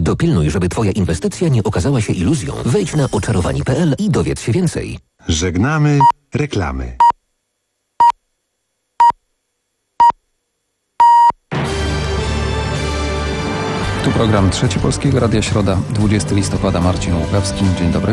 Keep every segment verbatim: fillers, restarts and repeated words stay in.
Dopilnuj, żeby Twoja inwestycja nie okazała się iluzją. Wejdź na oczarowani kropka p l i dowiedz się więcej. Żegnamy reklamy. Tu program Trzeci Polskiego Radia, środa, dwudziestego listopada, Marcin Łukawski. Dzień dobry.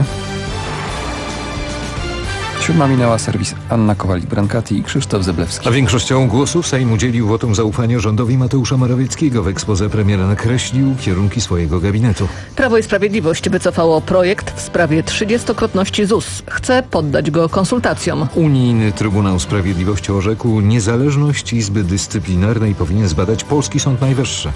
Siódma minęła, serwis Anna Kowalik-Brankati i Krzysztof Zeblewski. A większością głosów Sejm udzielił wotum zaufania rządowi Mateusza Morawieckiego. W exposé premier nakreślił kierunki swojego gabinetu. Prawo i Sprawiedliwość wycofało projekt w sprawie trzydziestokrotności Z U S. Chce poddać go konsultacjom. Unijny Trybunał Sprawiedliwości orzekł, niezależność Izby Dyscyplinarnej powinien zbadać polski Sąd Najwyższy.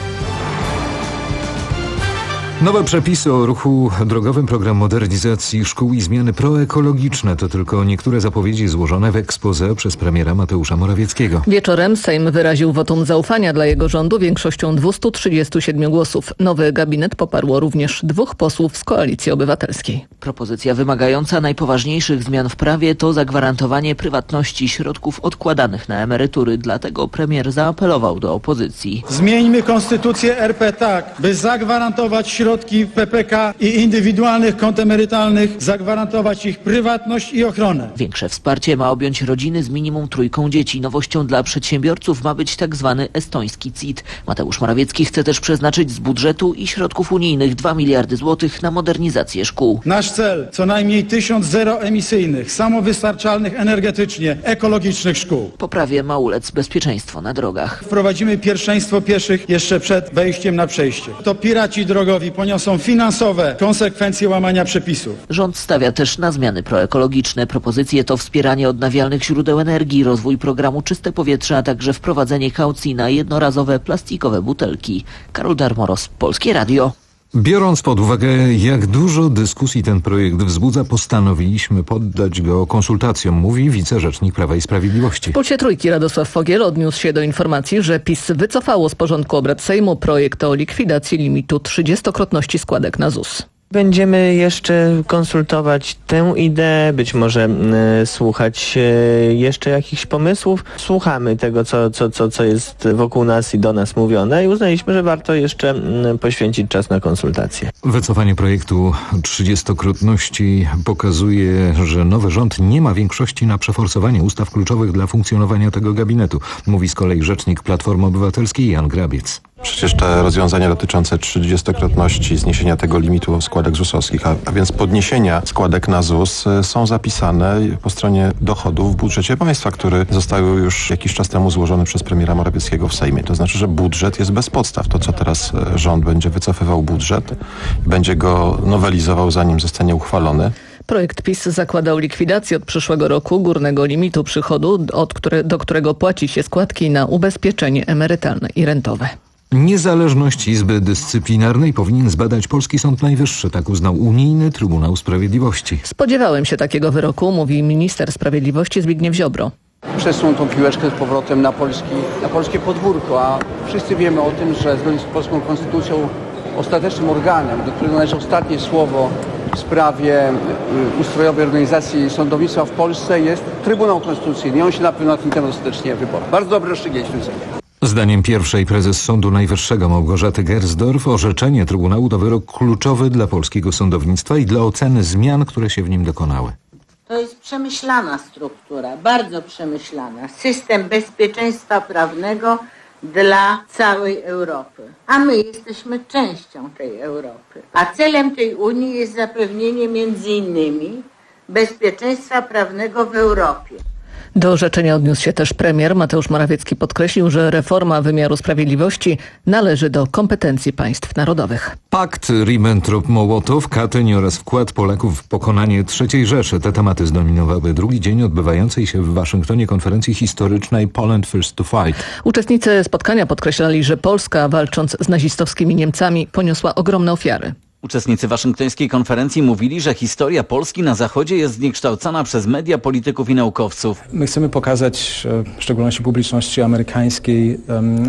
Nowe przepisy o ruchu drogowym, program modernizacji szkół i zmiany proekologiczne to tylko niektóre zapowiedzi złożone w exposé przez premiera Mateusza Morawieckiego. Wieczorem Sejm wyraził wotum zaufania dla jego rządu większością dwieście trzydzieści siedem głosów. Nowy gabinet poparło również dwóch posłów z Koalicji Obywatelskiej. Propozycja wymagająca najpoważniejszych zmian w prawie to zagwarantowanie prywatności środków odkładanych na emerytury. Dlatego premier zaapelował do opozycji. Zmieńmy konstytucję R P tak, by zagwarantować środki środki P P K i indywidualnych kont emerytalnych, zagwarantować ich prywatność i ochronę. Większe wsparcie ma objąć rodziny z minimum trójką dzieci. Nowością dla przedsiębiorców ma być tak zwany estoński C I T. Mateusz Morawiecki chce też przeznaczyć z budżetu i środków unijnych dwa miliardy złotych na modernizację szkół. Nasz cel co najmniej tysiąc zeroemisyjnych, samowystarczalnych energetycznie, ekologicznych szkół. Poprawie ma ulec bezpieczeństwo na drogach. Wprowadzimy pierwszeństwo pieszych jeszcze przed wejściem na przejście. To piraci drogowi poniosą finansowe konsekwencje łamania przepisów. Rząd stawia też na zmiany proekologiczne. Propozycje to wspieranie odnawialnych źródeł energii, rozwój programu Czyste Powietrze, a także wprowadzenie kaucji na jednorazowe plastikowe butelki. Karol Darmoros, Polskie Radio. Biorąc pod uwagę, jak dużo dyskusji ten projekt wzbudza, postanowiliśmy poddać go konsultacjom, mówi wicerzecznik Prawa i Sprawiedliwości. W Pulsie Trójki Radosław Fogiel odniósł się do informacji, że PiS wycofało z porządku obrad Sejmu projekt o likwidacji limitu trzydziestokrotności składek na Z U S. Będziemy jeszcze konsultować tę ideę, być może y, słuchać y, jeszcze jakichś pomysłów. Słuchamy tego, co, co, co, co jest wokół nas i do nas mówione i uznaliśmy, że warto jeszcze y, poświęcić czas na konsultacje. Wycofanie projektu trzydziestokrotności pokazuje, że nowy rząd nie ma większości na przeforsowanie ustaw kluczowych dla funkcjonowania tego gabinetu, mówi z kolei rzecznik Platformy Obywatelskiej Jan Grabiec. Przecież te rozwiązania dotyczące trzydziestokrotności, zniesienia tego limitu składek Z U S-owskich, a, a więc podniesienia składek na Z U S są zapisane po stronie dochodów w budżecie państwa, który został już jakiś czas temu złożony przez premiera Morawieckiego w Sejmie. To znaczy, że budżet jest bez podstaw. To, co teraz rząd będzie wycofywał budżet, będzie go nowelizował, zanim zostanie uchwalony. Projekt PiS zakładał likwidację od przyszłego roku górnego limitu przychodu, od które, do którego płaci się składki na ubezpieczenie emerytalne i rentowe. Niezależność Izby Dyscyplinarnej powinien zbadać polski Sąd Najwyższy, tak uznał Unijny Trybunał Sprawiedliwości. Spodziewałem się takiego wyroku, mówi minister sprawiedliwości Zbigniew Ziobro. Przesuną tą piłeczkę z powrotem na, polski, na polskie podwórko, a wszyscy wiemy o tym, że zgodnie z polską konstytucją ostatecznym organem, do którego należy ostatnie słowo w sprawie ustrojowej organizacji sądownictwa w Polsce jest Trybunał Konstytucyjny i on się na pewno na ten temat ostatecznie wypowie. Bardzo dobre rozstrzygnięcie w tym sensie. Zdaniem pierwszej prezes Sądu Najwyższego Małgorzaty Gersdorf orzeczenie Trybunału to wyrok kluczowy dla polskiego sądownictwa i dla oceny zmian, które się w nim dokonały. To jest przemyślana struktura, bardzo przemyślana. System bezpieczeństwa prawnego dla całej Europy. A my jesteśmy częścią tej Europy. A celem tej Unii jest zapewnienie między innymi bezpieczeństwa prawnego w Europie. Do orzeczenia odniósł się też premier. Mateusz Morawiecki podkreślił, że reforma wymiaru sprawiedliwości należy do kompetencji państw narodowych. Pakt Ribbentrop-Mołotow, Katyń oraz wkład Polaków w pokonanie trzeciej Rzeszy. Te tematy zdominowały drugi dzień odbywającej się w Waszyngtonie konferencji historycznej Poland First to Fight. Uczestnicy spotkania podkreślali, że Polska, walcząc z nazistowskimi Niemcami, poniosła ogromne ofiary. Uczestnicy waszyngtońskiej konferencji mówili, że historia Polski na Zachodzie jest zniekształcana przez media, polityków i naukowców. My chcemy pokazać, w szczególności publiczności amerykańskiej,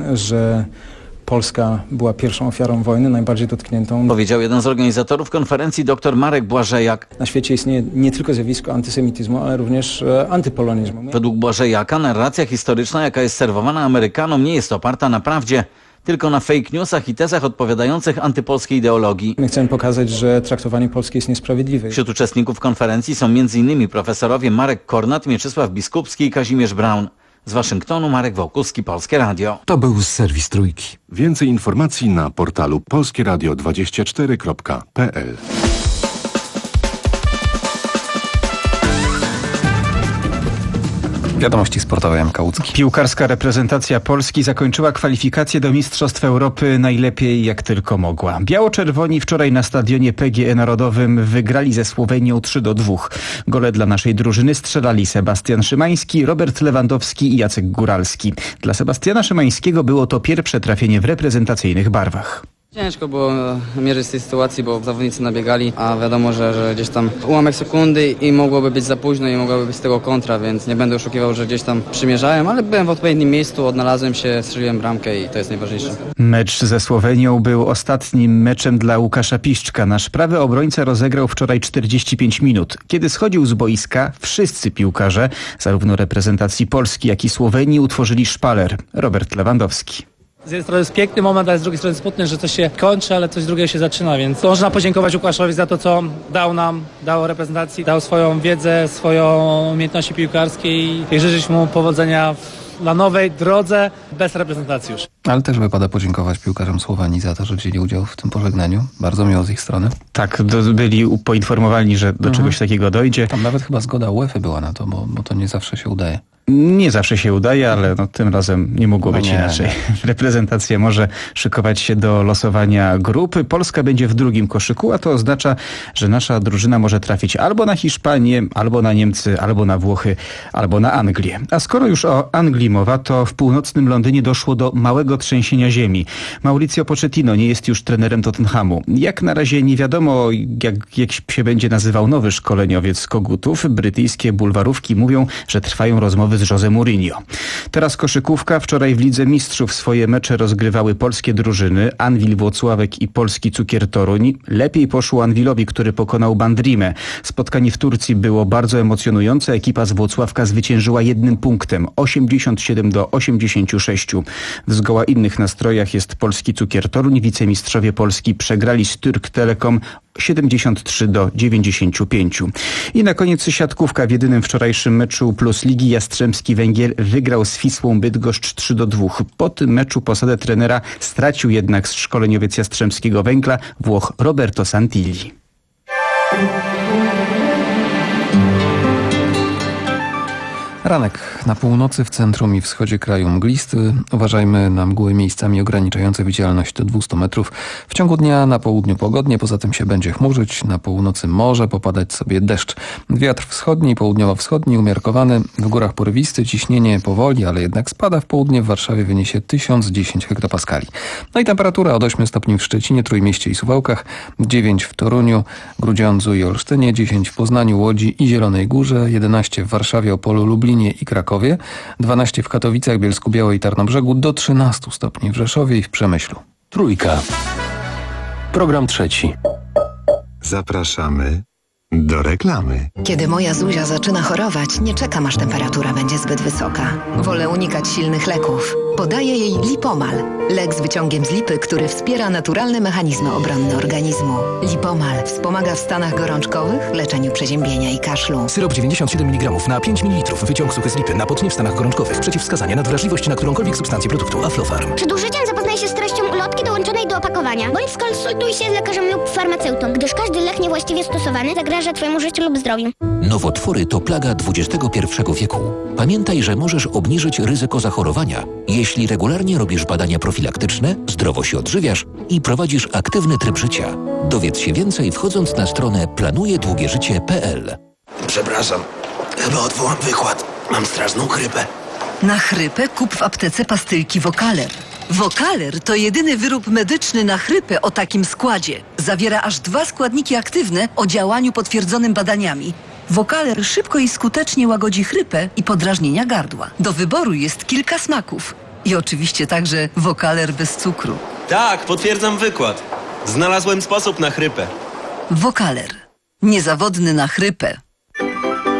że Polska była pierwszą ofiarą wojny, najbardziej dotkniętą. Powiedział jeden z organizatorów konferencji dr Marek Błażejak. Na świecie istnieje nie tylko zjawisko antysemityzmu, ale również antypolonizmu. Według Błażejaka narracja historyczna, jaka jest serwowana Amerykanom, nie jest oparta na prawdzie. tylko na fake newsach i tezach odpowiadających antypolskiej ideologii. My chcemy pokazać, że traktowanie Polski jest niesprawiedliwe. Wśród uczestników konferencji są między innymi profesorowie Marek Kornat, Mieczysław Biskupski i Kazimierz Braun. Z Waszyngtonu Marek Wołkuski, Polskie Radio. To był serwis Trójki. Więcej informacji na portalu polskie radio dwadzieścia cztery kropka p l. Wiadomości sportowe, Jan Kałucki. Piłkarska reprezentacja Polski zakończyła kwalifikacje do Mistrzostw Europy najlepiej jak tylko mogła. Biało-czerwoni wczoraj na stadionie P G E Narodowym wygrali ze Słowenią trzy do dwóch. Gole dla naszej drużyny strzelali Sebastian Szymański, Robert Lewandowski i Jacek Góralski. Dla Sebastiana Szymańskiego było to pierwsze trafienie w reprezentacyjnych barwach. Ciężko było mierzyć z tej sytuacji, bo zawodnicy nabiegali, a wiadomo, że, że gdzieś tam ułamek sekundy i mogłoby być za późno i mogłaby być z tego kontra, więc nie będę oszukiwał, że gdzieś tam przymierzałem, ale byłem w odpowiednim miejscu, odnalazłem się, strzeliłem bramkę i to jest najważniejsze. Mecz ze Słowenią był ostatnim meczem dla Łukasza Piszczka. Nasz prawy obrońca rozegrał wczoraj czterdzieści pięć minut. Kiedy schodził z boiska, wszyscy piłkarze, zarówno reprezentacji Polski, jak i Słowenii, utworzyli szpaler. Robert Lewandowski. Z jednej strony jest piękny moment, a z drugiej strony smutny, że coś się kończy, ale coś drugiego się zaczyna, więc można podziękować Łukaszowi za to, co dał nam, dał reprezentacji, dał swoją wiedzę, swoją umiejętności piłkarskie i życzyć mu powodzenia na nowej drodze bez reprezentacji już. Ale też wypada podziękować piłkarzom Słowenii za to, że wzięli udział w tym pożegnaniu. Bardzo miło z ich strony. Tak, do, byli poinformowani, że do mhm. czegoś takiego dojdzie. Tam nawet chyba zgoda UEFA była na to, bo, bo to nie zawsze się udaje. Nie zawsze się udaje, ale no, tym razem nie mogło no być nie, inaczej. Nie. Reprezentacja może szykować się do losowania grupy. Polska będzie w drugim koszyku, a to oznacza, że nasza drużyna może trafić albo na Hiszpanię, albo na Niemcy, albo na Włochy, albo na Anglię. A skoro już o Anglii mowa, to w północnym Londynie doszło do małego trzęsienia ziemi. Mauricio Pochettino nie jest już trenerem Tottenhamu. Jak na razie nie wiadomo, jak, jak się będzie nazywał nowy szkoleniowiec z Kogutów. Brytyjskie bulwarówki mówią, że trwają rozmowy z Jose Mourinho. Teraz koszykówka. Wczoraj w Lidze Mistrzów swoje mecze rozgrywały polskie drużyny. Anwil Włocławek i Polski Cukier Toruń. Lepiej poszło Anwilowi, który pokonał Bandrimę. Spotkanie w Turcji było bardzo emocjonujące. Ekipa z Włocławka zwyciężyła jednym punktem. osiemdziesiąt siedem do osiemdziesięciu sześciu. W zgoła innych nastrojach jest Polski Cukier Toruń. Wicemistrzowie Polski przegrali z Türk Telekom siedemdziesiąt trzy do dziewięćdziesięciu pięciu. I na koniec siatkówka. W jedynym wczorajszym meczu Plus Ligi Jastrzębski Węgiel wygrał z Wisłą Bydgoszcz trzy do dwóch. Po tym meczu posadę trenera stracił jednak szkoleniowiec Jastrzębskiego Węgla, Włoch Roberto Santilli. Ranek na północy, w centrum i wschodzie kraju mglisty. Uważajmy na mgły miejscami ograniczające widzialność do dwustu metrów. W ciągu dnia na południu pogodnie, poza tym się będzie chmurzyć. Na północy może popadać sobie deszcz. Wiatr wschodni, południowo-wschodni, umiarkowany. W górach porywisty, ciśnienie powoli, ale jednak spada. W południe w Warszawie wyniesie tysiąc dziesięć hektopaskali. No i temperatura od ośmiu stopni w Szczecinie, Trójmieście i Suwałkach, dziewięć w Toruniu, Grudziądzu i Olsztynie, dziesięć w Poznaniu, Łodzi i Zielonej Górze, jedenaście w Warszawie, Opolu, Lublinie i Krakowie, dwanaście w Katowicach, Bielsku-Białej i Tarnobrzegu, do trzynastu stopni w Rzeszowie i w Przemyślu. Trójka. Program trzeci. Zapraszamy do reklamy. Kiedy moja Zuzia zaczyna chorować, nie czekam, aż temperatura będzie zbyt wysoka. Wolę unikać silnych leków. Podaję jej Lipomal. Lek z wyciągiem z lipy, który wspiera naturalne mechanizmy obronne organizmu. Lipomal wspomaga w stanach gorączkowych, leczeniu przeziębienia i kaszlu. Syrop dziewięćdziesiąt siedem miligramów na pięć mililitrów. Wyciąg suchy z lipy na potnie w stanach gorączkowych. Przeciwwskazania na wrażliwość na którąkolwiek substancję produktu Aflofarm. Przed użyciem zapoznaj się z treścią ulotki dołączonej do opakowania. Bądź skonsultuj się z lekarzem lub farmaceutą, gdyż każdy lek niewłaściwie stosowany zagraża Twojemu życiu lub zdrowiu. Nowotwory to plaga dwudziestego pierwszego wieku. Pamiętaj, że możesz obniżyć ryzyko zachorowania, jeśli regularnie robisz badania profilaktyczne, zdrowo się odżywiasz i prowadzisz aktywny tryb życia. Dowiedz się więcej wchodząc na stronę planuje długie życie kropka p l. Przepraszam, chyba odwołam wykład. Mam straszną chrypę. Na chrypę kup w aptece pastylki Wokaler. Wokaler to jedyny wyrób medyczny na chrypę o takim składzie. Zawiera aż dwa składniki aktywne o działaniu potwierdzonym badaniami. Wokaler szybko i skutecznie łagodzi chrypę i podrażnienia gardła. Do wyboru jest kilka smaków. I oczywiście także Wokaler bez cukru. Tak, potwierdzam wykład. Znalazłem sposób na chrypę. Wokaler. Niezawodny na chrypę.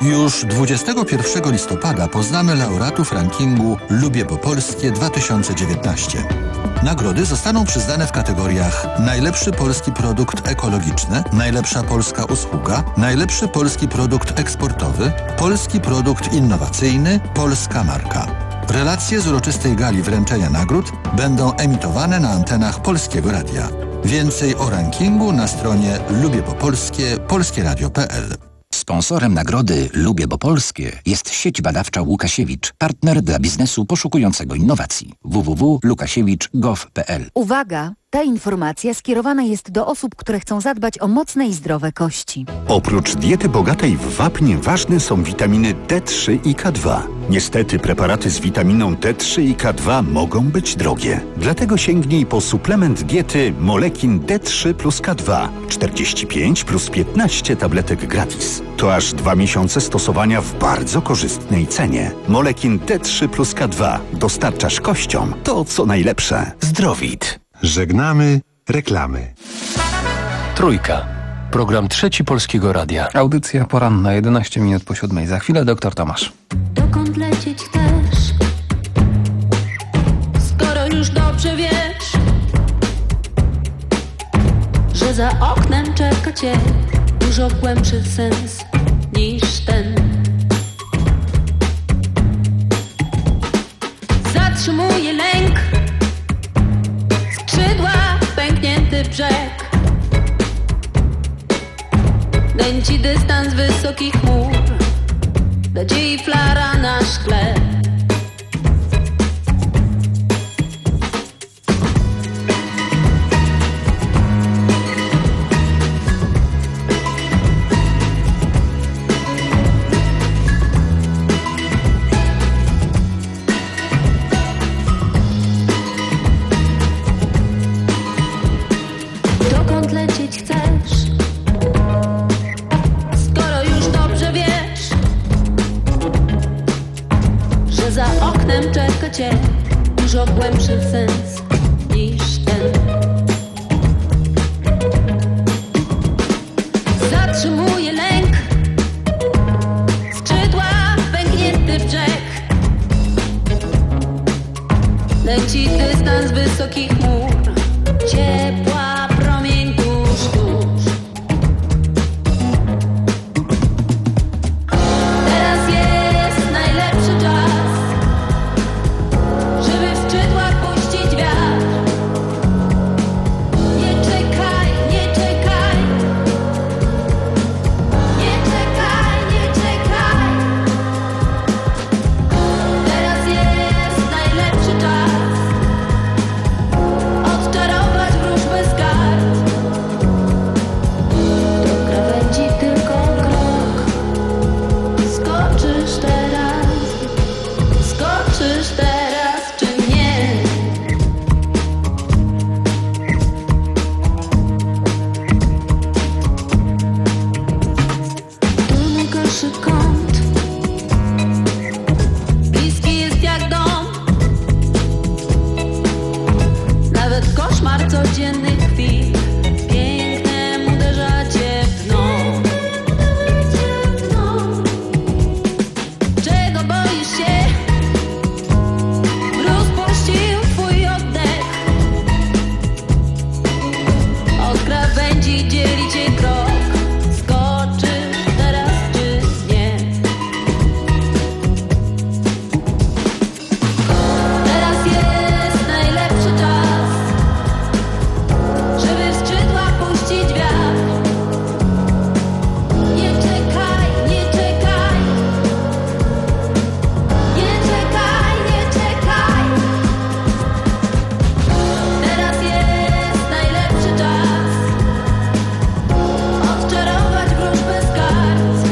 Już dwudziestego pierwszego listopada poznamy laureatów rankingu Lubię Bo Polskie dwa tysiące dziewiętnaście. Nagrody zostaną przyznane w kategoriach najlepszy polski produkt ekologiczny, najlepsza polska usługa, najlepszy polski produkt eksportowy, polski produkt innowacyjny, polska marka. Relacje z uroczystej gali wręczenia nagród będą emitowane na antenach Polskiego Radia. Więcej o rankingu na stronie lubię bo polskie polskie radio kropka p l. Sponsorem nagrody Lubię Bo Polskie jest sieć badawcza Łukasiewicz, partner dla biznesu poszukującego innowacji. w w w kropka łukasiewicz kropka gov kropka p l. Uwaga! Ta informacja skierowana jest do osób, które chcą zadbać o mocne i zdrowe kości. Oprócz diety bogatej w wapń ważne są witaminy D trzy i K dwa. Niestety preparaty z witaminą D trzy i K dwa mogą być drogie. Dlatego sięgnij po suplement diety Molekin D trzy plus K dwa. czterdzieści pięć plus piętnaście tabletek gratis. To aż dwa miesiące stosowania w bardzo korzystnej cenie. Molekin D trzy plus K dwa. Dostarczasz kościom to, co najlepsze. Zdrowit. Żegnamy reklamy. Trójka. Program Trzeci Polskiego Radia. Audycja poranna, jedenaście minut po siódmej. Za chwilę doktor Tomasz. Dokąd lecieć chcesz? Skoro już dobrze wiesz, że za oknem czeka cię dużo głębszy sens niż ten. Zatrzymuje lęk, skrzydła, pęknięty brzeg. Nęci dystans wysokich chmur, nadziei flara na szkle. Dokąd lecieć chcesz? Skoro już dobrze wiesz, że za oknem czeka cię dużo głębszy sens niż ten. Zatrzymuje lęk, skrzydła, pęknięty brzeg. Leci dystans wysokich chmur, ciepła promień tuż, tuż. Teraz jest najlepszy czas, żeby w skrzydłach puścić wiatr. Nie czekaj, nie czekaj, nie czekaj, nie czekaj. Teraz jest najlepszy czas, odczarować wróżbę z kart. Do krawędzi tylko krok. Skoczysz teraz, skoczysz teraz czy nie? Tu najgorszy kąt, bliski jest jak dom. Nawet koszmar codziennych chwil pięknem uderza cię w dno. Czego boisz się? Mróz puścił twój oddech. Od krawędzi dzieli cię krok. Skoczysz teraz czy nie? Teraz jest najlepszy czas, żeby w skrzydła puścić wiatr. Nie czekaj, nie czekaj, nie czekaj, nie czekaj. Teraz jest najlepszy czas, odczarować wróżbę z kart.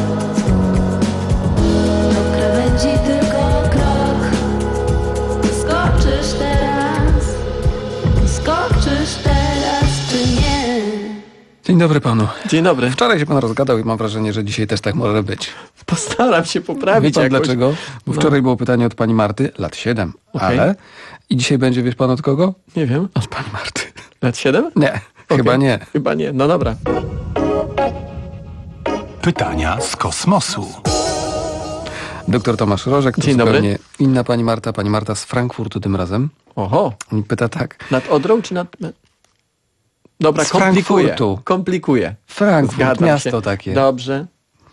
Do krawędzi tylko krok. Skoczysz teraz, skoczysz teraz czy nie? Dzień dobry panu. Dzień dobry. Wczoraj się pan rozgadał i mam wrażenie, że dzisiaj też tak może być. Postaram się poprawić Wie pan jakoś. dlaczego? Bo No. wczoraj było pytanie od pani Marty, lat siedem, Okej. ale... I dzisiaj będzie, wiesz pan od kogo? Nie wiem. Od pani Marty. Lat siedem? Nie, chyba nie. Chyba nie, no dobra. Pytania z kosmosu. Doktor Tomasz Rożek, to Dzień zupełnie dobry. inna pani Marta, pani Marta z Frankfurtu tym razem. Oho. I pyta tak. Nad Odrą czy nad... Dobra, Z komplikuję. Frankfurtu. Komplikuję. Frankfurt, Zgadzam miasto się. takie. Dobrze.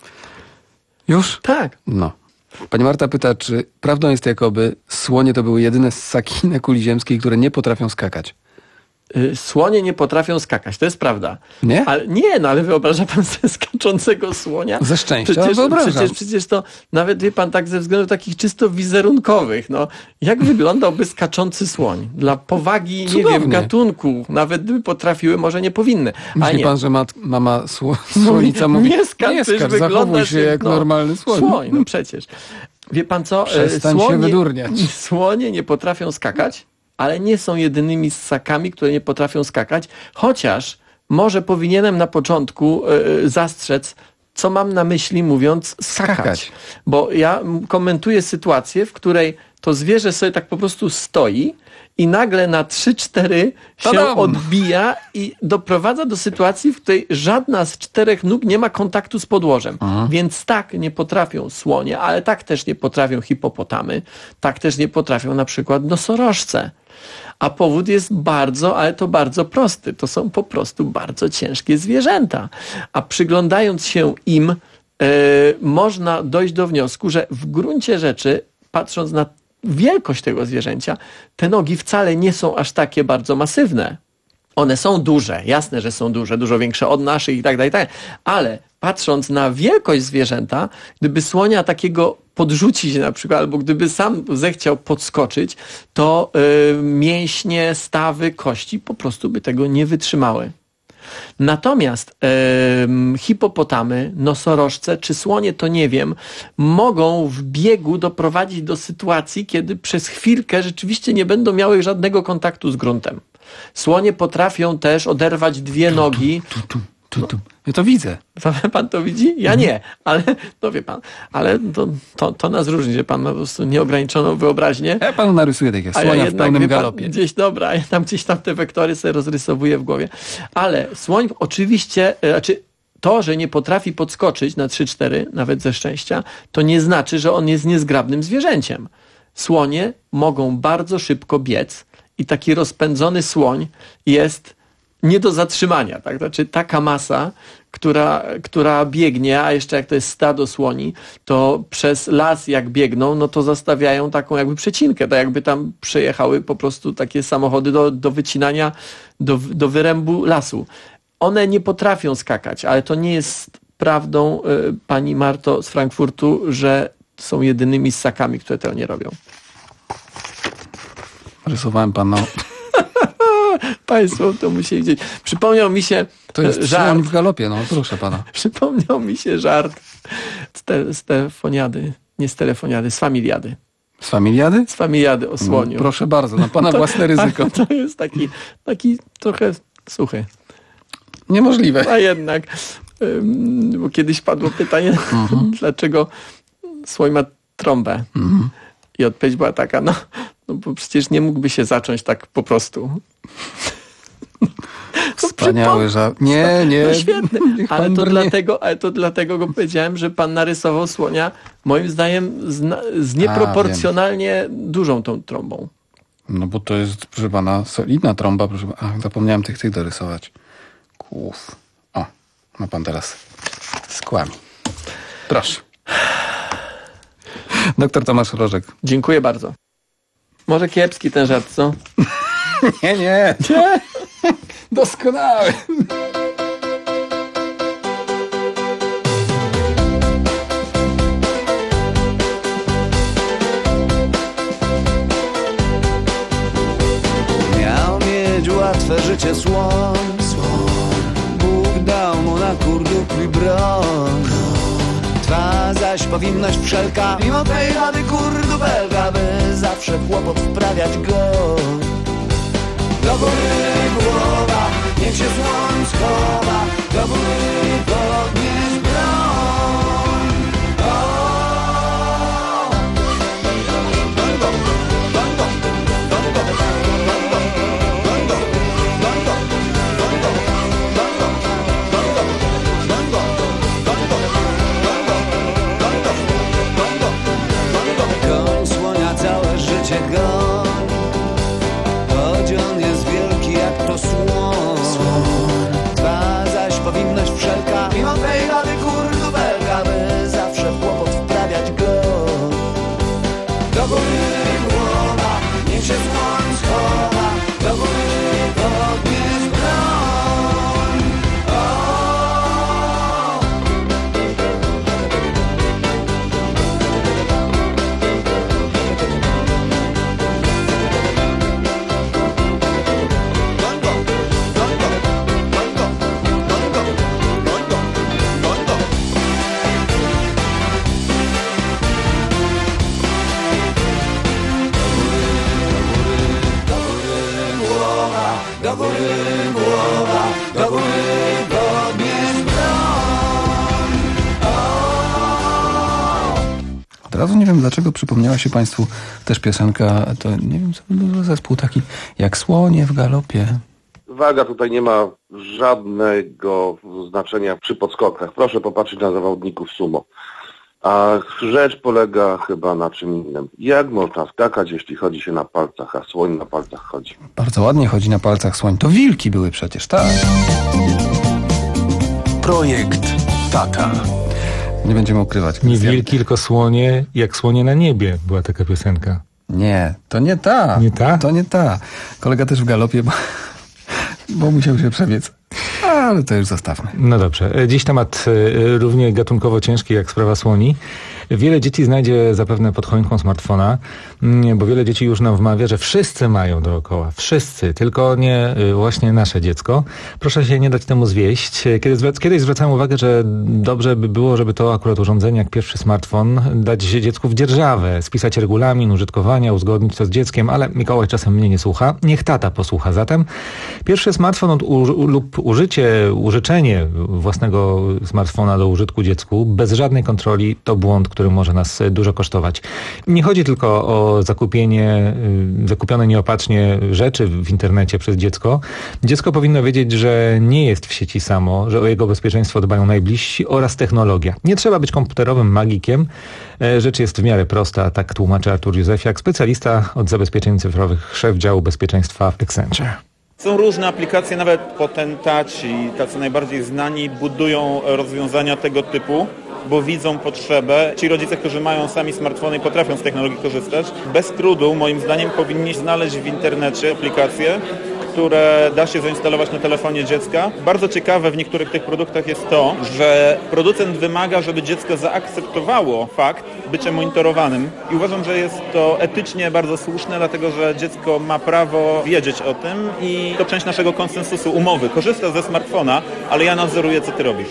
Już? Tak. No. Pani Marta pyta, czy prawdą jest, jakoby słonie to były jedyne ssaki na kuli ziemskiej, które nie potrafią skakać? Y, Słonie nie potrafią skakać, to jest prawda. Nie? Ale, nie, no ale wyobraża pan sobie skaczącego słonia? Ze szczęścia przecież, wyobrażam. przecież, przecież to nawet, wie pan, tak ze względów takich czysto wizerunkowych. No, jak wyglądałby skaczący słoń? Dla powagi, nie Cudownie. wiem, gatunku. Nawet gdyby potrafiły, może nie powinny. A Myśli nie. pan, że mat, mama sło, No, słonica nie, mówi, nie skacz, nie przecież skacz, wyglądasz zachowuj się jak no, normalny słoń. Słoń, no przecież. Wie pan co? E, Przestań się wydurniać. Słonie nie potrafią skakać, ale nie są jedynymi ssakami, które nie potrafią skakać, chociaż może powinienem na początku e, zastrzec, co mam na myśli mówiąc skakać. Skakać. Bo ja m, komentuję sytuację, w której to zwierzę sobie tak po prostu stoi i nagle na trzy cztery się Tadam! odbija i doprowadza do sytuacji, w której żadna z czterech nóg nie ma kontaktu z podłożem. Aha. Więc tak nie potrafią słonie, ale tak też nie potrafią hipopotamy, tak też nie potrafią na przykład nosorożce. A powód jest bardzo, ale to bardzo prosty. To są po prostu bardzo ciężkie zwierzęta. A przyglądając się im, e, można dojść do wniosku, że w gruncie rzeczy, patrząc na wielkość tego zwierzęcia, te nogi wcale nie są aż takie bardzo masywne. One są duże, jasne, że są duże, dużo większe od naszych i tak dalej, tak, ale patrząc na wielkość zwierzęta, gdyby słonia takiego podrzucić na przykład, albo gdyby sam zechciał podskoczyć, to y, mięśnie, stawy, kości po prostu by tego nie wytrzymały. Natomiast e, hipopotamy, nosorożce czy słonie, to nie wiem, mogą w biegu doprowadzić do sytuacji, kiedy przez chwilkę rzeczywiście nie będą miały żadnego kontaktu z gruntem. Słonie potrafią też oderwać dwie nogi. Tu, tu, tu, tu. Ja to widzę. Pan to widzi? Ja nie, ale no wie pan, ale to, to, to nas różni, że pan ma po prostu nieograniczoną wyobraźnię. Ja panu narysuję takie A słonia ja w jednak, pełnym wie pan, galopie. Gdzieś, dobra, ja tam gdzieś tam te wektory sobie rozrysowuję w głowie. Ale słoń oczywiście, e, znaczy to, że nie potrafi podskoczyć na trzy cztery, nawet ze szczęścia, to nie znaczy, że on jest niezgrabnym zwierzęciem. Słonie mogą bardzo szybko biec i taki rozpędzony słoń jest nie do zatrzymania. Tak? Znaczy taka masa, która, która biegnie, a jeszcze jak to jest stado słoni, to przez las jak biegną, no to zostawiają taką jakby przecinkę, tak jakby tam przejechały po prostu takie samochody do, do wycinania, do, do wyrębu lasu. One nie potrafią skakać, ale to nie jest prawdą, y, pani Marto z Frankfurtu, że są jedynymi ssakami, które tego nie robią. Rysowałem pana. Państwo to musieli widzieć. Przypomniał mi się To jest żart. słoń w galopie, no proszę pana. Przypomniał mi się żart z, te, z telefoniady, nie z telefoniady, z familiady. Z familiady? Z familiady o słoniu. No, proszę bardzo, na pana To- własne ryzyko. To jest taki, taki trochę suchy. Niemożliwe. A jednak, ym, bo kiedyś padło pytanie, dlaczego słoń ma trąbę. Mhm. I odpowiedź była taka, no, no bo przecież nie mógłby się zacząć tak po prostu. Wspaniały żart. Nie, nie. No świetny, Niech ale pan to, brnie. dlatego, ale to dlatego go powiedziałem, że pan narysował słonia moim zdaniem z, na- z nieproporcjonalnie dużą tą trąbą. No bo to jest, proszę pana, solidna trąba. Proszę pana. Ach, zapomniałem tych tych dorysować. Kłów. O, ma pan teraz skłami. Proszę. Doktor Tomasz Rożek. Dziękuję bardzo. Może kiepski ten żart, co? Nie, nie. nie. Doskonały. Miał mieć łatwe życie słoń. Bóg dał mu na kurdupli broń. Trwa zaś powinność wszelka, mimo tej wady kurdupelka, by zawsze kłopot wprawiać go. Do góry głowa, niech się słoń schowa, do góry podnieś broń. O! razu nie wiem, dlaczego przypomniała się Państwu też piosenka, to nie wiem, co to był za zespół taki, jak Słonie w galopie. Waga tutaj nie ma żadnego znaczenia przy podskokach. Proszę popatrzeć na zawodników sumo. A rzecz polega chyba na czym innym. Jak można skakać, jeśli chodzi się na palcach, a słoń na palcach chodzi? Bardzo ładnie chodzi na palcach słoń. To wilki były przecież, tak? Projekt Tata. Nie będziemy ukrywać. Nie wilki, tylko słonie, jak słonie na niebie. Była taka piosenka. Nie, to nie ta. Nie ta? To nie ta. Kolega też w galopie, bo, bo musiał się przebiec. Ale to już zostawmy. No dobrze. Dziś temat równie gatunkowo ciężki jak sprawa słoni. Wiele dzieci znajdzie zapewne pod choinką smartfona, bo wiele dzieci już nam wmawia, że wszyscy mają dookoła. Wszyscy, tylko nie właśnie nasze dziecko. Proszę się nie dać temu zwieść. Kiedyś, kiedyś zwracałem uwagę, że dobrze by było, żeby to akurat urządzenie jak pierwszy smartfon dać dziecku w dzierżawę, spisać regulamin użytkowania, uzgodnić to z dzieckiem, ale Mikołaj czasem mnie nie słucha. Niech tata posłucha. Zatem pierwszy smartfon od u, lub użycie, użyczenie własnego smartfona do użytku dziecku bez żadnej kontroli to błąd, który może nas dużo kosztować. Nie chodzi tylko o zakupienie, zakupione nieopatrznie rzeczy w internecie przez dziecko. Dziecko powinno wiedzieć, że nie jest w sieci samo, że o jego bezpieczeństwo dbają najbliżsi oraz technologia. Nie trzeba być komputerowym magikiem. Rzecz jest w miarę prosta, tak tłumaczy Artur Józefiak, specjalista od zabezpieczeń cyfrowych, szef działu bezpieczeństwa w Accenture. Są różne aplikacje, nawet potentaci, tacy najbardziej znani, budują rozwiązania tego typu, bo widzą potrzebę. Ci rodzice, którzy mają sami smartfony i potrafią z technologii korzystać, bez trudu, moim zdaniem, powinni znaleźć w internecie aplikacje, które da się zainstalować na telefonie dziecka. Bardzo ciekawe w niektórych tych produktach jest to, że producent wymaga, żeby dziecko zaakceptowało fakt bycia monitorowanym i uważam, że jest to etycznie bardzo słuszne, dlatego że dziecko ma prawo wiedzieć o tym i to część naszego konsensusu umowy. Korzysta ze smartfona, ale ja nadzoruję, co ty robisz.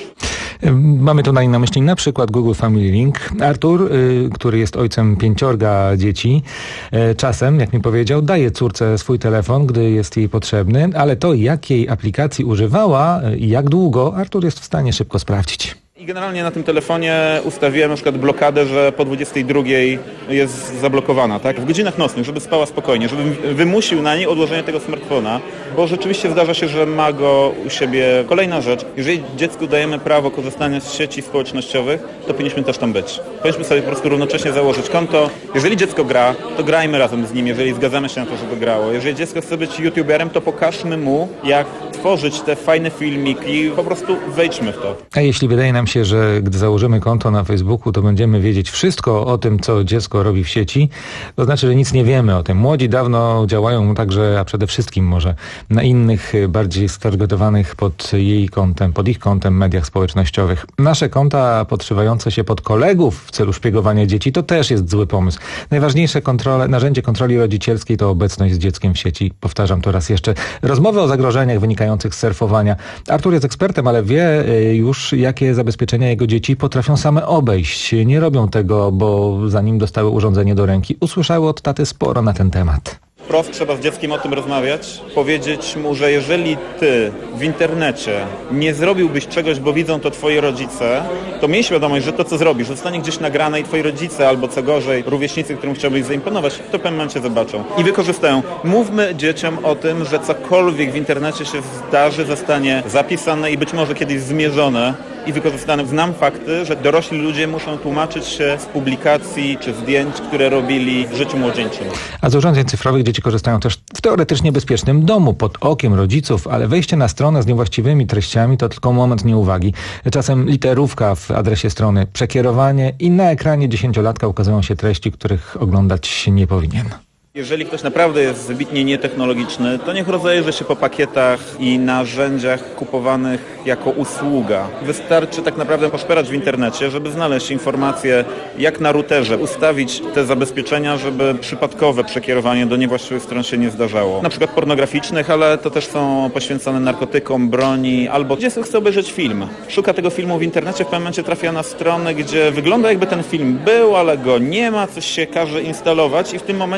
Mamy tutaj na myśli na przykład Google Family Link. Artur, y, który jest ojcem pięciorga dzieci, y, czasem, jak mi powiedział, daje córce swój telefon, gdy jest jej potrzebny, ale to, jakiej aplikacji używała i y, jak długo, Artur jest w stanie szybko sprawdzić. I generalnie na tym telefonie ustawiłem na przykład blokadę, że po dwudziestej drugiej jest zablokowana, tak? W godzinach nocnych, żeby spała spokojnie, żeby wymusił na niej odłożenie tego smartfona, bo rzeczywiście zdarza się, że ma go u siebie. Kolejna rzecz, jeżeli dziecku dajemy prawo korzystania z sieci społecznościowych, to powinniśmy też tam być. Powinniśmy sobie po prostu równocześnie założyć konto. Jeżeli dziecko gra, to grajmy razem z nim, jeżeli zgadzamy się na to, żeby grało. Jeżeli dziecko chce być youtuberem, to pokażmy mu, jak tworzyć te fajne filmiki, po prostu wejdźmy w to. A jeśli wydaje nam się, że gdy założymy konto na Facebooku, to będziemy wiedzieć wszystko o tym, co dziecko robi w sieci, to znaczy, że nic nie wiemy o tym. Młodzi dawno działają także, a przede wszystkim może na innych, bardziej stargetowanych pod jej kątem, pod ich kątem mediach społecznościowych. Nasze konta podszywające się pod kolegów w celu szpiegowania dzieci to też jest zły pomysł. Najważniejsze kontrole, narzędzie kontroli rodzicielskiej to obecność z dzieckiem w sieci. Powtarzam to raz jeszcze. Rozmowy o zagrożeniach wynikających z surfowania. Artur jest ekspertem, ale wie już, jakie zabezpieczenia jego dzieci potrafią same obejść. Nie robią tego, bo zanim dostały urządzenie do ręki, usłyszały od taty sporo na ten temat. Wprost trzeba z dzieckiem o tym rozmawiać, powiedzieć mu, że jeżeli ty w internecie nie zrobiłbyś czegoś, bo widzą to twoi rodzice, to miej świadomość, że to, co zrobisz, zostanie gdzieś nagrane i twoi rodzice, albo co gorzej, rówieśnicy, którym chciałbyś zaimponować, to w pewnym momencie zobaczą i wykorzystają. Mówmy dzieciom o tym, że cokolwiek w internecie się zdarzy, zostanie zapisane i być może kiedyś zmierzone i wykorzystane. Znam fakty, że dorośli ludzie muszą tłumaczyć się z publikacji czy zdjęć, które robili w życiu młodzieńczym. A z urządzeń cyfrowych dzieci korzystają też w teoretycznie bezpiecznym domu, pod okiem rodziców, ale wejście na stronę z niewłaściwymi treściami to tylko moment nieuwagi. Czasem literówka w adresie strony, przekierowanie i na ekranie dziesięciolatka ukazują się treści, których oglądać się nie powinien. Jeżeli ktoś naprawdę jest wybitnie nietechnologiczny, to niech rozejrzy się po pakietach i narzędziach kupowanych jako usługa. Wystarczy tak naprawdę poszperać w internecie, żeby znaleźć informacje, jak na routerze ustawić te zabezpieczenia, żeby przypadkowe przekierowanie do niewłaściwych stron się nie zdarzało. Na przykład pornograficznych, ale to też są poświęcone narkotykom, broni, albo dziecko chce obejrzeć film. Szuka tego filmu w internecie, w pewnym momencie trafia na stronę, gdzie wygląda jakby ten film był, ale go nie ma, coś się każe instalować i w tym momencie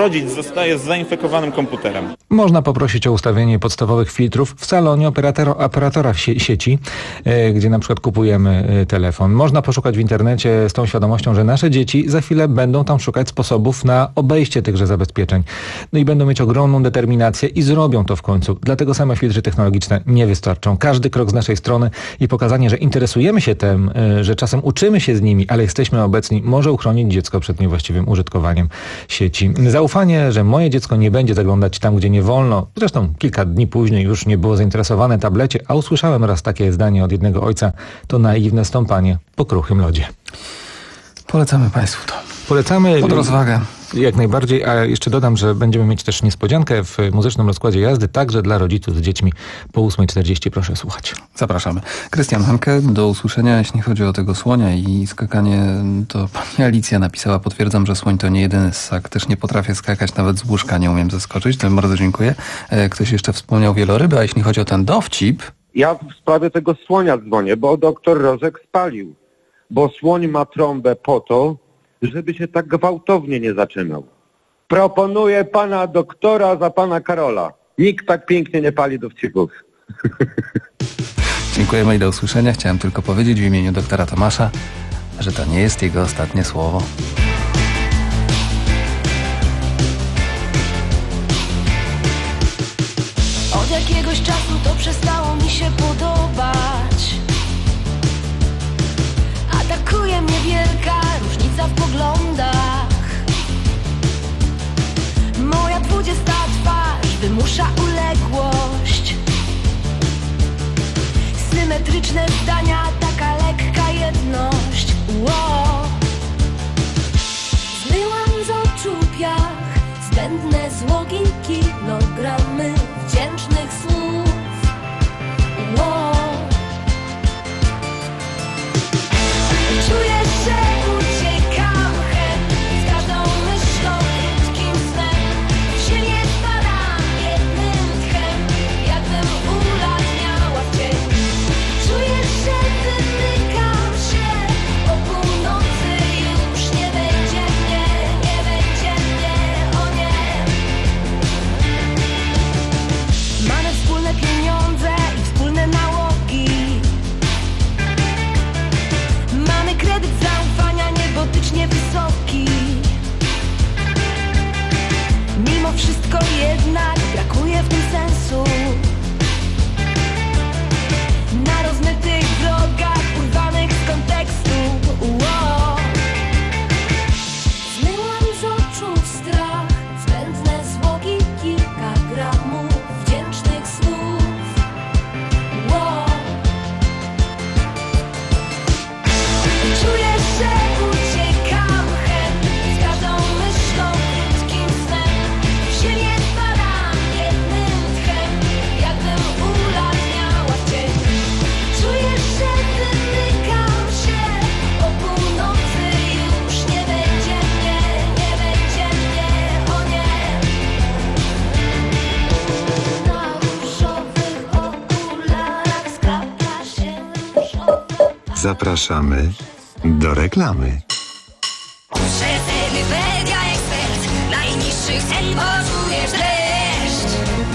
rodzic zostaje z zainfekowanym komputerem. Można poprosić o ustawienie podstawowych filtrów w salonie operatora, operatora w sie, sieci, e, gdzie na przykład kupujemy e, telefon. Można poszukać w internecie z tą świadomością, że nasze dzieci za chwilę będą tam szukać sposobów na obejście tychże zabezpieczeń. No i będą mieć ogromną determinację i zrobią to w końcu. Dlatego same filtry technologiczne nie wystarczą. Każdy krok z naszej strony i pokazanie, że interesujemy się tym, e, że czasem uczymy się z nimi, ale jesteśmy obecni, może uchronić dziecko przed niewłaściwym użytkowaniem sieci. Zaufanie, że moje dziecko nie będzie zaglądać tam, gdzie nie wolno. Zresztą kilka dni później już nie było zainteresowane tablecie, a usłyszałem raz takie zdanie od jednego ojca, to naiwne stąpanie po kruchym lodzie. Polecamy Państwu to. Polecamy. Pod rozwagę. Jak najbardziej, a jeszcze dodam, że będziemy mieć też niespodziankę w muzycznym rozkładzie jazdy, także dla rodziców z dziećmi po ósmej czterdzieści. Proszę słuchać. Zapraszamy. Krystian Hanke, do usłyszenia. Jeśli chodzi o tego słonia i skakanie, to pani Alicja napisała, potwierdzam, że słoń to nie jedyny ssak. Też nie potrafię skakać, nawet z łóżka nie umiem zeskoczyć. To bardzo dziękuję. Ktoś jeszcze wspomniał wieloryby, a jeśli chodzi o ten dowcip... Ja w sprawie tego słonia dzwonię, bo doktor Rozek spalił. Bo słoń ma trąbę po to, żeby się tak gwałtownie nie zaczynał. Proponuję pana doktora za pana Karola. Nikt tak pięknie nie pali dowcipów. Dziękujemy i do usłyszenia. Chciałem tylko powiedzieć w imieniu doktora Tomasza, że to nie jest jego ostatnie słowo. Od jakiegoś czasu to przestało mi się podobać. Atakuje mnie wielka różnica w poglądach. Moja dwudziesta twarz wymusza uległość. Symetryczne zdania, taka lekka jedność. Wow. Zmyłam z oczu piach, zbędne złogi, kilogramy wdzięcznych słów. Wow. Czuję, że uciekam hen z każdą myślą, krótkim snem. W ziemię spadam jednym tchem, jakbym ulatniała w cień. Czuję, że wymykam się, o północy już nie będzie mnie, nie będzie mnie, o nie. Mamy wspólne pieniądze i wspólne nałogi. Mamy kredyt zaufania niebotycznie wysoki. Mimo wszystko jednak brakuje w tym sensu. Na rozmytych drogach urwanych z kontekstu. Wow. Zmyłam z oczu strach, zbędne złogi, kilka gramów wdzięcznych słów. Wow. Czuję, że uciekam hen z każdą myślą, krótkim snem. W ziemię spadam jednym tchem, jakbym ulatniała w cień. Czuję, że wymykam się, o północy już nie będzie mnie, nie będzie mnie, o nie. Na różowych okularach sklapia się różowy. Zapraszamy do reklamy. Przeceny Media Expert, najniższych cen poczujesz dreszcz.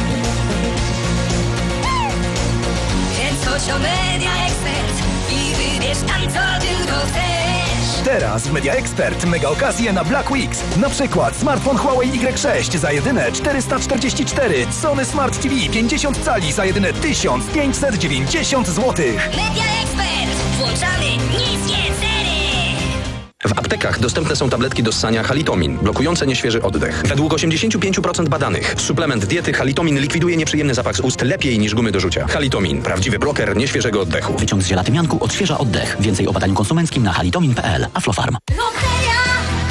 Więc chodź o Media Expert i wybierz tam co tylko chcesz. Teraz w Media Expert mega okazje na Black Weeks. Na przykład smartfon Huawei Y sześć za jedyne czterysta czterdzieści cztery, Sony Smart T V pięćdziesiąt cali za jedyne tysiąc pięćset dziewięćdziesiąt złotych. Media Expert, włączamy niskie ceny. W aptekach dostępne są tabletki do ssania Halitomin, blokujące nieświeży oddech. Według osiemdziesiąt pięć procent badanych suplement diety Halitomin likwiduje nieprzyjemny zapach z ust lepiej niż gumy do rzucia. Halitomin, prawdziwy bloker nieświeżego oddechu. Wyciąg z ziela tymianku odświeża oddech. Więcej o badaniu konsumenckim na halitomin kropka p l. Aflofarm. Loteria,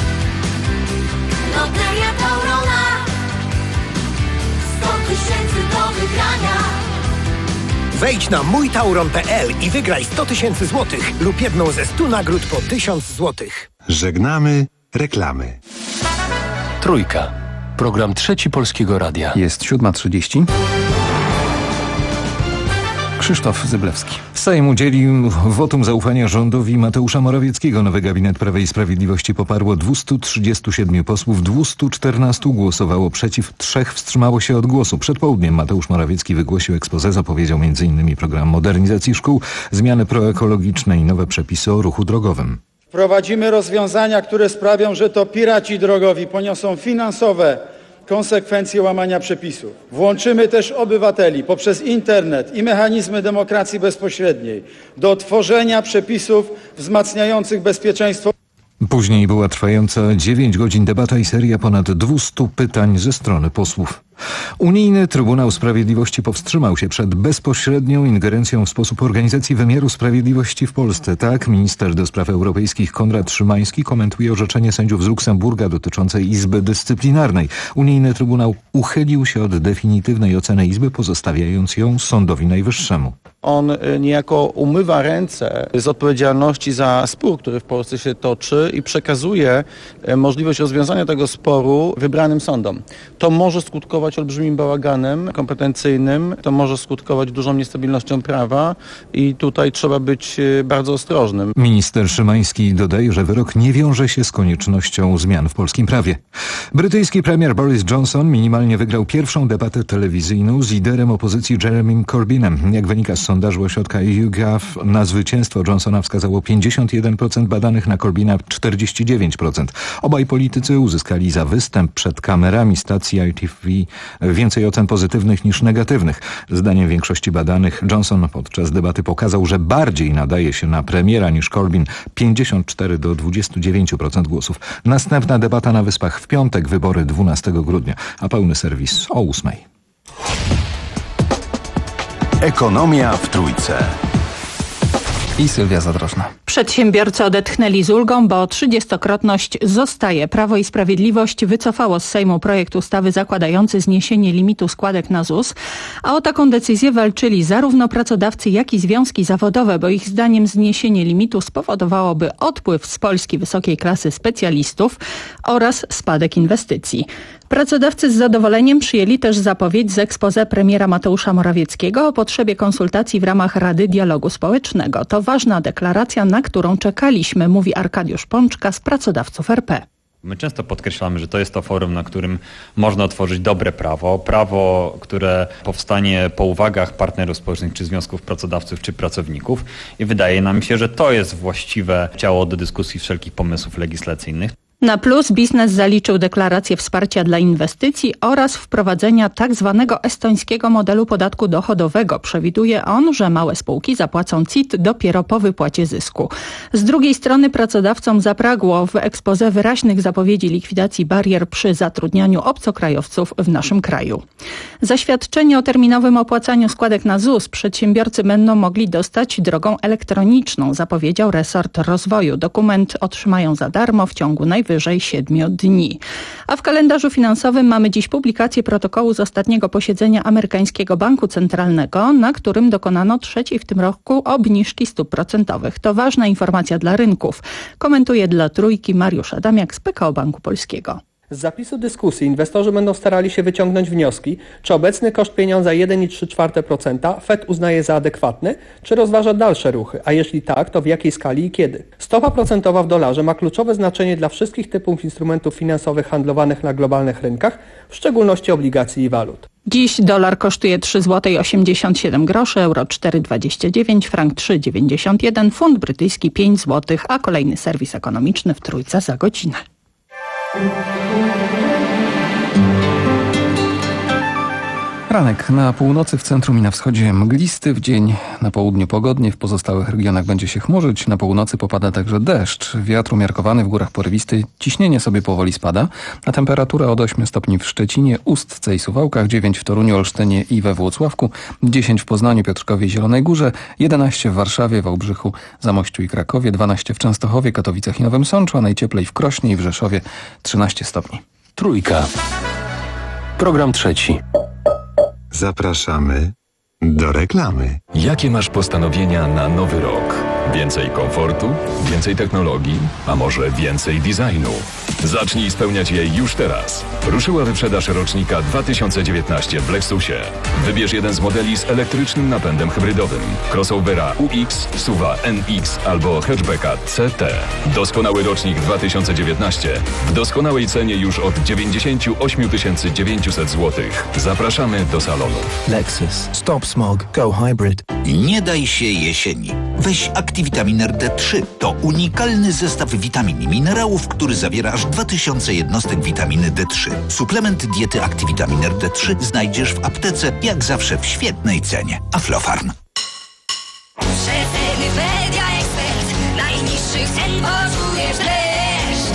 Loteria Taurona, sto tysięcy do wygrania. Wejdź na mój tauron kropka p l i wygraj sto tysięcy złotych lub jedną ze stu nagród po tysiąc złotych. Żegnamy reklamy. Trójka. Program Trzeci Polskiego Radia. Jest siódma trzydzieści. Krzysztof Zyblewski. Sejm udzielił wotum zaufania rządowi Mateusza Morawieckiego. Nowy gabinet Prawa i Sprawiedliwości poparło dwieście trzydzieści siedem posłów, dwieście czternaście głosowało przeciw, trzech wstrzymało się od głosu. Przed południem Mateusz Morawiecki wygłosił exposé, zapowiedział między innymi program modernizacji szkół, zmiany proekologiczne i nowe przepisy o ruchu drogowym. Wprowadzimy rozwiązania, które sprawią, że to piraci drogowi poniosą finansowe konsekwencje łamania przepisów. Włączymy też obywateli poprzez internet i mechanizmy demokracji bezpośredniej do tworzenia przepisów wzmacniających bezpieczeństwo. Później była trwająca dziewięć godzin debata i seria ponad dwieście pytań ze strony posłów. Unijny Trybunał Sprawiedliwości powstrzymał się przed bezpośrednią ingerencją w sposób organizacji wymiaru sprawiedliwości w Polsce. Tak minister do spraw europejskich Konrad Szymański komentuje orzeczenie sędziów z Luksemburga dotyczące Izby Dyscyplinarnej. Unijny Trybunał uchylił się od definitywnej oceny Izby, pozostawiając ją Sądowi Najwyższemu. On niejako umywa ręce z odpowiedzialności za spór, który w Polsce się toczy i przekazuje możliwość rozwiązania tego sporu wybranym sądom. To może skutkować olbrzymim bałaganem kompetencyjnym, to może skutkować dużą niestabilnością prawa i tutaj trzeba być bardzo ostrożnym. Minister Szymański dodaje, że wyrok nie wiąże się z koniecznością zmian w polskim prawie. Brytyjski premier Boris Johnson minimalnie wygrał pierwszą debatę telewizyjną z liderem opozycji Jeremym Corbynem. Jak wynika z sondażu ośrodka YouGov, na zwycięstwo Johnsona wskazało pięćdziesiąt jeden procent badanych, na Corbyna czterdzieści dziewięć procent. Obaj politycy uzyskali za występ przed kamerami stacji I T V więcej ocen pozytywnych niż negatywnych. Zdaniem większości badanych Johnson podczas debaty pokazał, że bardziej nadaje się na premiera niż Corbyn, pięćdziesiąt cztery do dwudziestu dziewięciu procent głosów. Następna debata na Wyspach w piątek, wybory dwunastego grudnia, a pełny serwis o ósmej. Ekonomia w Trójce. I Sylwia Zadrożna. Przedsiębiorcy odetchnęli z ulgą, bo trzydziestokrotność zostaje. Prawo i Sprawiedliwość wycofało z Sejmu projekt ustawy zakładający zniesienie limitu składek na Z U S, a o taką decyzję walczyli zarówno pracodawcy, jak i związki zawodowe, bo ich zdaniem zniesienie limitu spowodowałoby odpływ z Polski wysokiej klasy specjalistów oraz spadek inwestycji. Pracodawcy z zadowoleniem przyjęli też zapowiedź z exposé premiera Mateusza Morawieckiego o potrzebie konsultacji w ramach Rady Dialogu Społecznego. To ważna deklaracja, na którą czekaliśmy, mówi Arkadiusz Pączka z Pracodawców R P. My często podkreślamy, że to jest to forum, na którym można tworzyć dobre prawo. Prawo, które powstanie po uwagach partnerów społecznych, czy związków pracodawców, czy pracowników. I wydaje nam się, że to jest właściwe ciało do dyskusji wszelkich pomysłów legislacyjnych. Na plus biznes zaliczył deklarację wsparcia dla inwestycji oraz wprowadzenia tak zwanego estońskiego modelu podatku dochodowego. Przewiduje on, że małe spółki zapłacą C I T dopiero po wypłacie zysku. Z drugiej strony pracodawcom zapragło w exposé wyraźnych zapowiedzi likwidacji barier przy zatrudnianiu obcokrajowców w naszym kraju. Zaświadczenie o terminowym opłacaniu składek na Z U S przedsiębiorcy będą mogli dostać drogą elektroniczną, zapowiedział resort rozwoju. Dokument otrzymają za darmo w ciągu najwyższego wyżej siedmiu dni. A w kalendarzu finansowym mamy dziś publikację protokołu z ostatniego posiedzenia amerykańskiego banku centralnego, na którym dokonano trzeciej w tym roku obniżki stóp procentowych. To ważna informacja dla rynków. Komentuje dla Trójki Mariusz Adamiak z P K O Banku Polskiego. Z zapisu dyskusji inwestorzy będą starali się wyciągnąć wnioski, czy obecny koszt pieniądza jeden i trzy czwarte procent Fed uznaje za adekwatny, czy rozważa dalsze ruchy, a jeśli tak, to w jakiej skali i kiedy. Stopa procentowa w dolarze ma kluczowe znaczenie dla wszystkich typów instrumentów finansowych handlowanych na globalnych rynkach, w szczególności obligacji i walut. Dziś dolar kosztuje trzy złote osiemdziesiąt siedem groszy, euro cztery dwadzieścia dziewięć, frank trzy dziewięćdziesiąt jeden, funt brytyjski pięć złotych, a kolejny serwis ekonomiczny w Trójce za godzinę. Ranek na północy, w centrum i na wschodzie mglisty, w dzień na południu pogodnie, w pozostałych regionach będzie się chmurzyć, na północy popada także deszcz, wiatr umiarkowany, w górach porywisty, ciśnienie sobie powoli spada, a temperatura od ośmiu stopni w Szczecinie, Ustce i Suwałkach, dziewięć w Toruniu, Olsztynie i we Włocławku, dziesięć w Poznaniu, Piotrkowie i Zielonej Górze, jedenaście w Warszawie, Wałbrzychu, Zamościu i Krakowie, dwanaście w Częstochowie, Katowicach i Nowym Sączu, a najcieplej w Krośnie i w Rzeszowie trzynaście stopni. Trójka. Program trzeci. Zapraszamy do reklamy. Jakie masz postanowienia na nowy rok? Więcej komfortu, więcej technologii, a może więcej designu? Zacznij spełniać je już teraz. Ruszyła wyprzedaż rocznika dwa tysiące dziewiętnaście w Lexusie. Wybierz jeden z modeli z elektrycznym napędem hybrydowym. Crossovera U X, SUV-a N X albo hatchbacka C T. Doskonały rocznik dwa tysiące dziewiętnaście w doskonałej cenie już od dziewięćdziesiąt osiem tysięcy dziewięćset złotych. Zapraszamy do salonu. Lexus. Stop smog. Go hybrid. Nie daj się jesieni. Weź Activitamin D trzy. To unikalny zestaw witamin i minerałów, który zawiera aż dwa tysiące jednostek witaminy D trzy. Suplement diety Activitamin D trzy znajdziesz w aptece, jak zawsze w świetnej cenie. Aflofarm. Przeceny Media Expert. Najniższych cen poczujesz dreszcz.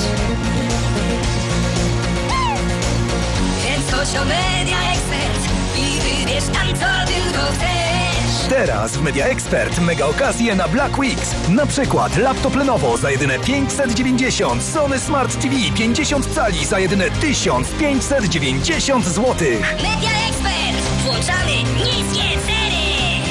Więc chodź o Media Expert i wybierz tam, co tylko chcesz. Teraz w Media Expert mega okazje na Black Weeks. Na przykład laptop Lenovo za jedyne pięćset dziewięćdziesiąt, Sony Smart T V pięćdziesiąt cali za jedyne tysiąc pięćset dziewięćdziesiąt złotych. Media Expert. Włączamy niskie ceny.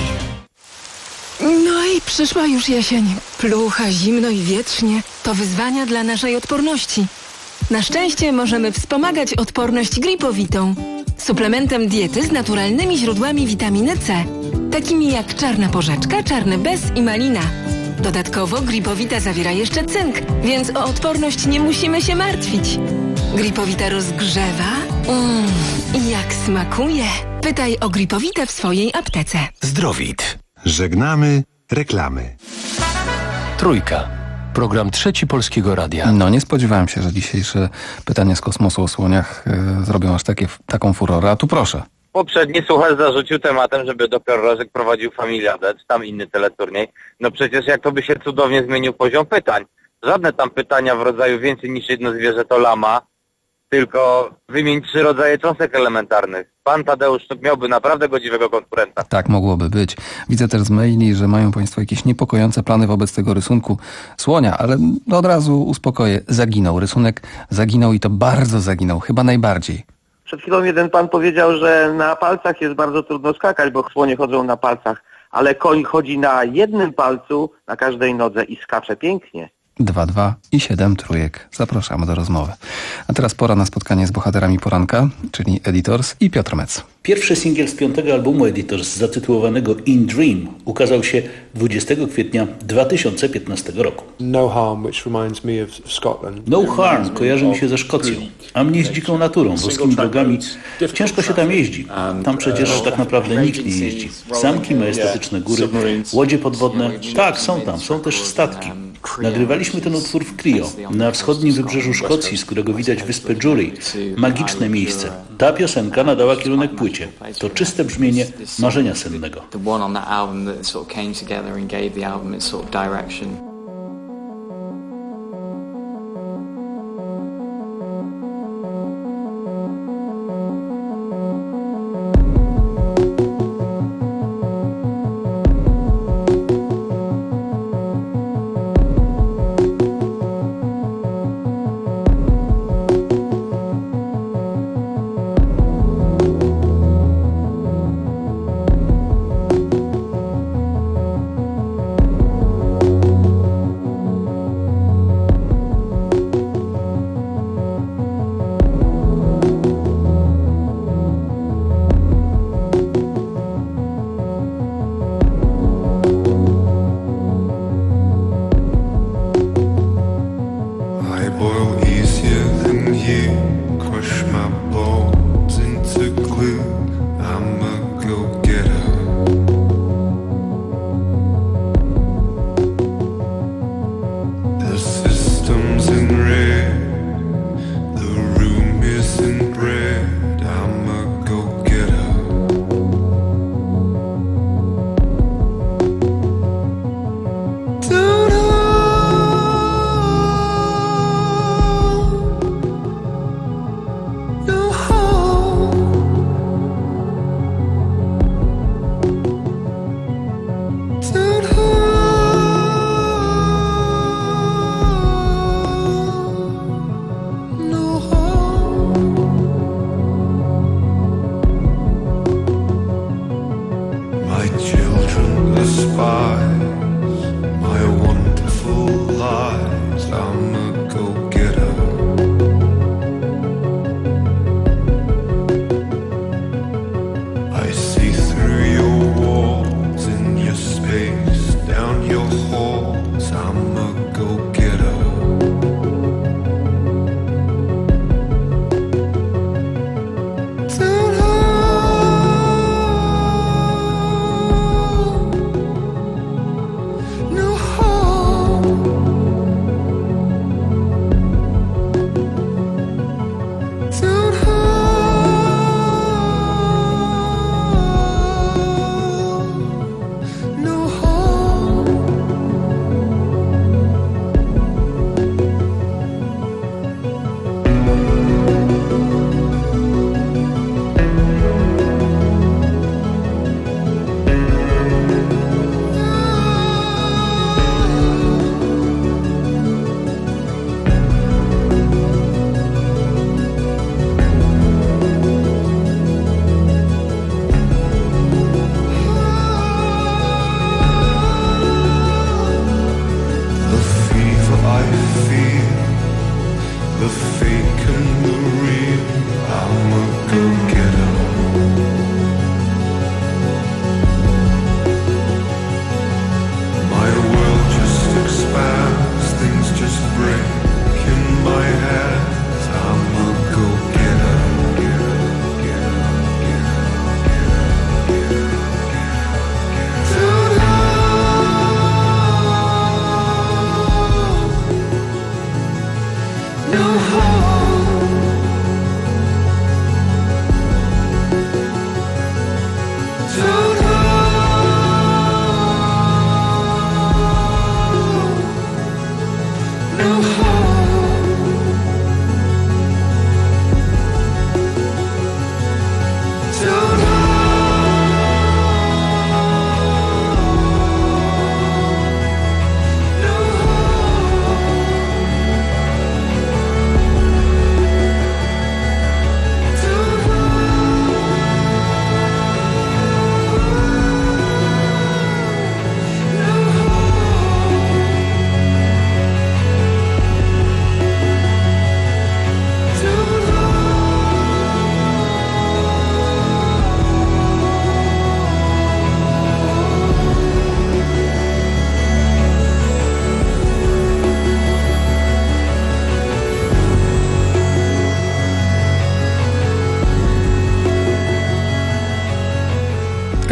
No i przyszła już jesień. Plucha, zimno i wietrznie. To wyzwania dla naszej odporności. Na szczęście możemy wspomagać odporność gripowitą. Suplementem diety z naturalnymi źródłami witaminy C, takimi jak czarna porzeczka, czarny bez i malina. Dodatkowo gripowita zawiera jeszcze cynk, więc o odporność nie musimy się martwić. Gripowita rozgrzewa. Mmm, i jak smakuje. Pytaj o gripowitę w swojej aptece. Zdrowit. Żegnamy reklamy. Trójka. Program Trzeci Polskiego Radia. No nie spodziewałem się, że dzisiejsze pytania z kosmosu o słoniach y, zrobią aż takie, taką furorę. A tu proszę. Poprzedni słuchacz zarzucił tematem, żeby dopiero Rożek prowadził Familiadę, czy tam inny teleturniej. No przecież jak to by się cudownie zmienił poziom pytań. Żadne tam pytania w rodzaju więcej niż jedno zwierzę to lama, tylko wymień trzy rodzaje cząstek elementarnych. Pan Tadeusz miałby naprawdę godziwego konkurenta. Tak mogłoby być. Widzę też z maili, że mają Państwo jakieś niepokojące plany wobec tego rysunku słonia, ale od razu uspokoję. Zaginął. Rysunek zaginął i to bardzo zaginął. Chyba najbardziej. Przed chwilą jeden pan powiedział, że na palcach jest bardzo trudno skakać, bo słonie chodzą na palcach, ale koń chodzi na jednym palcu, na każdej nodze i skacze pięknie. dwa dwa i siedem trójek. Zapraszamy do rozmowy. A teraz pora na spotkanie z bohaterami poranka, czyli Editors i Piotr Mec. Pierwszy singiel z piątego albumu Editors zatytułowanego In Dream ukazał się dwudziestego kwietnia dwa tysiące piętnastego roku. No Harm, which reminds me of Scotland. No Harm kojarzy mi się ze Szkocją, a mnie z dziką naturą, boskimi drogami. Ciężko się tam jeździ. Tam przecież tak naprawdę nikt nie jeździ. Zamki, majestatyczne góry, łodzie podwodne. Tak, są tam, są też statki. Nagrywaliśmy ten utwór w Crio, na wschodnim wybrzeżu Szkocji, z którego widać wyspę Jury. Magiczne miejsce. Ta piosenka nadała kierunek płycie. To czyste brzmienie marzenia sennego. My children despise my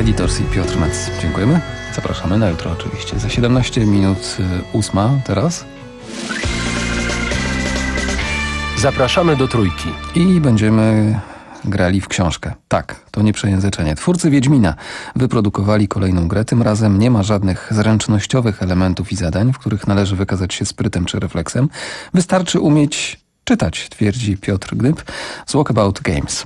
Editors i Piotr Metz. Dziękujemy. Zapraszamy na jutro oczywiście. Za siedemnaście minut ósma teraz. Zapraszamy do Trójki. I będziemy grali w książkę. Tak, to nie przejęzyczenie. Twórcy Wiedźmina wyprodukowali kolejną grę. Tym razem nie ma żadnych zręcznościowych elementów i zadań, w których należy wykazać się sprytem czy refleksem. Wystarczy umieć czytać, twierdzi Piotr Gdyb z Walkabout Games.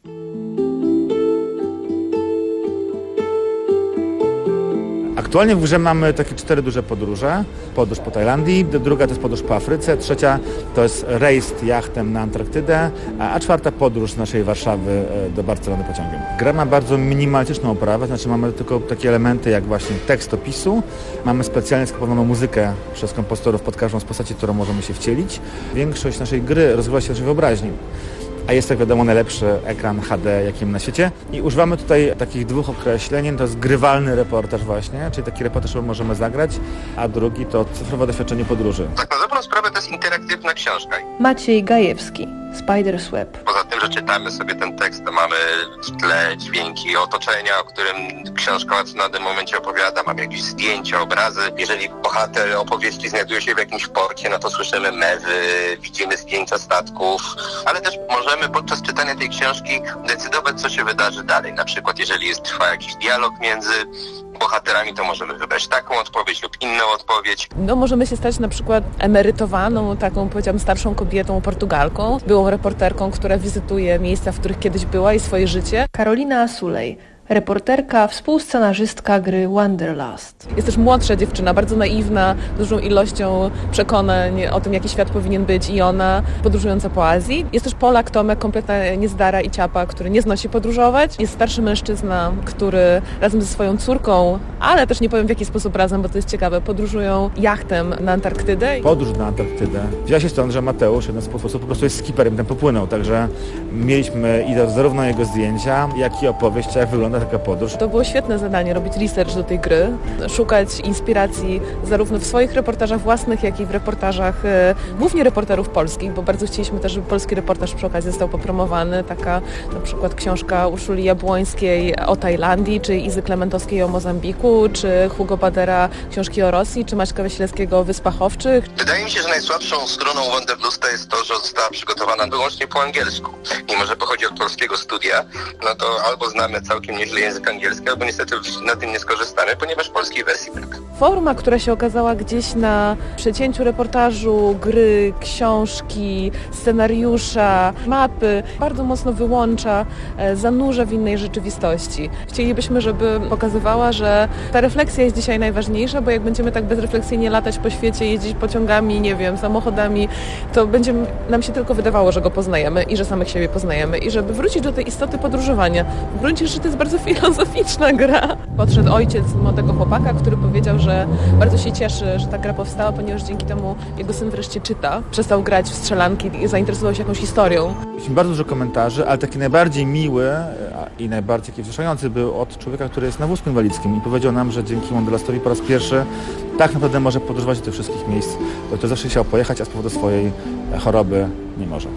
Aktualnie w grze mamy takie cztery duże podróże. Podróż po Tajlandii, druga to jest podróż po Afryce, trzecia to jest rejs jachtem na Antarktydę, a czwarta podróż z naszej Warszawy do Barcelony pociągiem. Gra ma bardzo minimalistyczną oprawę, znaczy mamy tylko takie elementy jak właśnie tekst opisu, mamy specjalnie skupowaną muzykę przez kompozytorów pod każdą z postaci, którą możemy się wcielić. Większość naszej gry rozgrywa się w naszej wyobraźni. A jest, jak wiadomo, najlepszy ekran H D, jaki mamy na świecie. I używamy tutaj takich dwóch określeń. To jest grywalny reportaż właśnie, czyli taki reportaż, który możemy zagrać, a drugi to cyfrowe doświadczenie podróży. Tak na dobrą sprawę to jest interaktywna książka. Maciej Gajewski, Spider's Web. Poza tym, że czytamy sobie ten tekst, to mamy w tle dźwięki otoczenia, o którym książka na tym momencie opowiada, mamy jakieś zdjęcia, obrazy. Jeżeli bohater opowieści znajduje się w jakimś porcie, no to słyszymy mewy, widzimy zdjęcia statków, ale też możemy podczas czytania tej książki decydować, co się wydarzy dalej. Na przykład, jeżeli jest, trwa jakiś dialog między bohaterami, to możemy wybrać taką odpowiedź lub inną odpowiedź. No możemy się stać na przykład emerytowaną, taką powiedziałabym starszą kobietą, Portugalką, byłą reporterką, która wizytuje miejsca, w których kiedyś była i swoje życie. Karolina Asulej, reporterka, współscenarzystka gry Wanderlust. Jest też młodsza dziewczyna, bardzo naiwna, dużą ilością przekonań o tym, jaki świat powinien być i ona, podróżująca po Azji. Jest też Polak Tomek, kompletna niezdara i ciapa, który nie znosi podróżować. Jest starszy mężczyzna, który razem ze swoją córką, ale też nie powiem w jaki sposób razem, bo to jest ciekawe, podróżują jachtem na Antarktydę. Podróż na Antarktydę wzięła się stąd, że Mateusz, jeden z posłów, po prostu jest skiperem, ten popłynął, także mieliśmy i zarówno jego zdjęcia, jak i opowieść, jak wygląda taka podróż. To było świetne zadanie, robić research do tej gry, szukać inspiracji zarówno w swoich reportażach własnych, jak i w reportażach e, głównie reporterów polskich, bo bardzo chcieliśmy też, żeby polski reportaż przy okazji został popromowany. Taka na przykład książka Urszuli Jabłońskiej o Tajlandii, czy Izy Klementowskiej o Mozambiku, czy Hugo Badera książki o Rosji, czy Maćka Wasilewskiego o Wyspach Owczych. Wydaje mi się, że najsłabszą stroną Wanderlusta jest to, że została przygotowana wyłącznie po angielsku. Mimo że pochodzi od polskiego studia, no to albo znamy całkiem nieźle język angielski, albo niestety na tym nie skorzystamy, ponieważ polskiej wersji brak. Forma, która się okazała gdzieś na przecięciu reportażu, gry, książki, scenariusza, mapy, bardzo mocno wyłącza, zanurza w innej rzeczywistości. Chcielibyśmy, żeby pokazywała, że ta refleksja jest dzisiaj najważniejsza, bo jak będziemy tak bezrefleksyjnie latać po świecie, jeździć pociągami, nie wiem, samochodami, to będzie nam się tylko wydawało, że go poznajemy i że samych siebie poznajemy. I żeby wrócić do tej istoty podróżowania. W gruncie rzeczy to jest bardzo filozoficzna gra. Podszedł ojciec młodego chłopaka, który powiedział, że bardzo się cieszy, że ta gra powstała, ponieważ dzięki temu jego syn wreszcie czyta. Przestał grać w strzelanki i zainteresował się jakąś historią. Mieliśmy bardzo dużo komentarzy, ale taki najbardziej miły i najbardziej taki wzruszający był od człowieka, który jest na wózku inwalidzkim i powiedział nam, że dzięki Wanderlustowi po raz pierwszy tak naprawdę może podróżować do tych wszystkich miejsc, do których zawsze chciał pojechać, a z powodu swojej choroby nie może.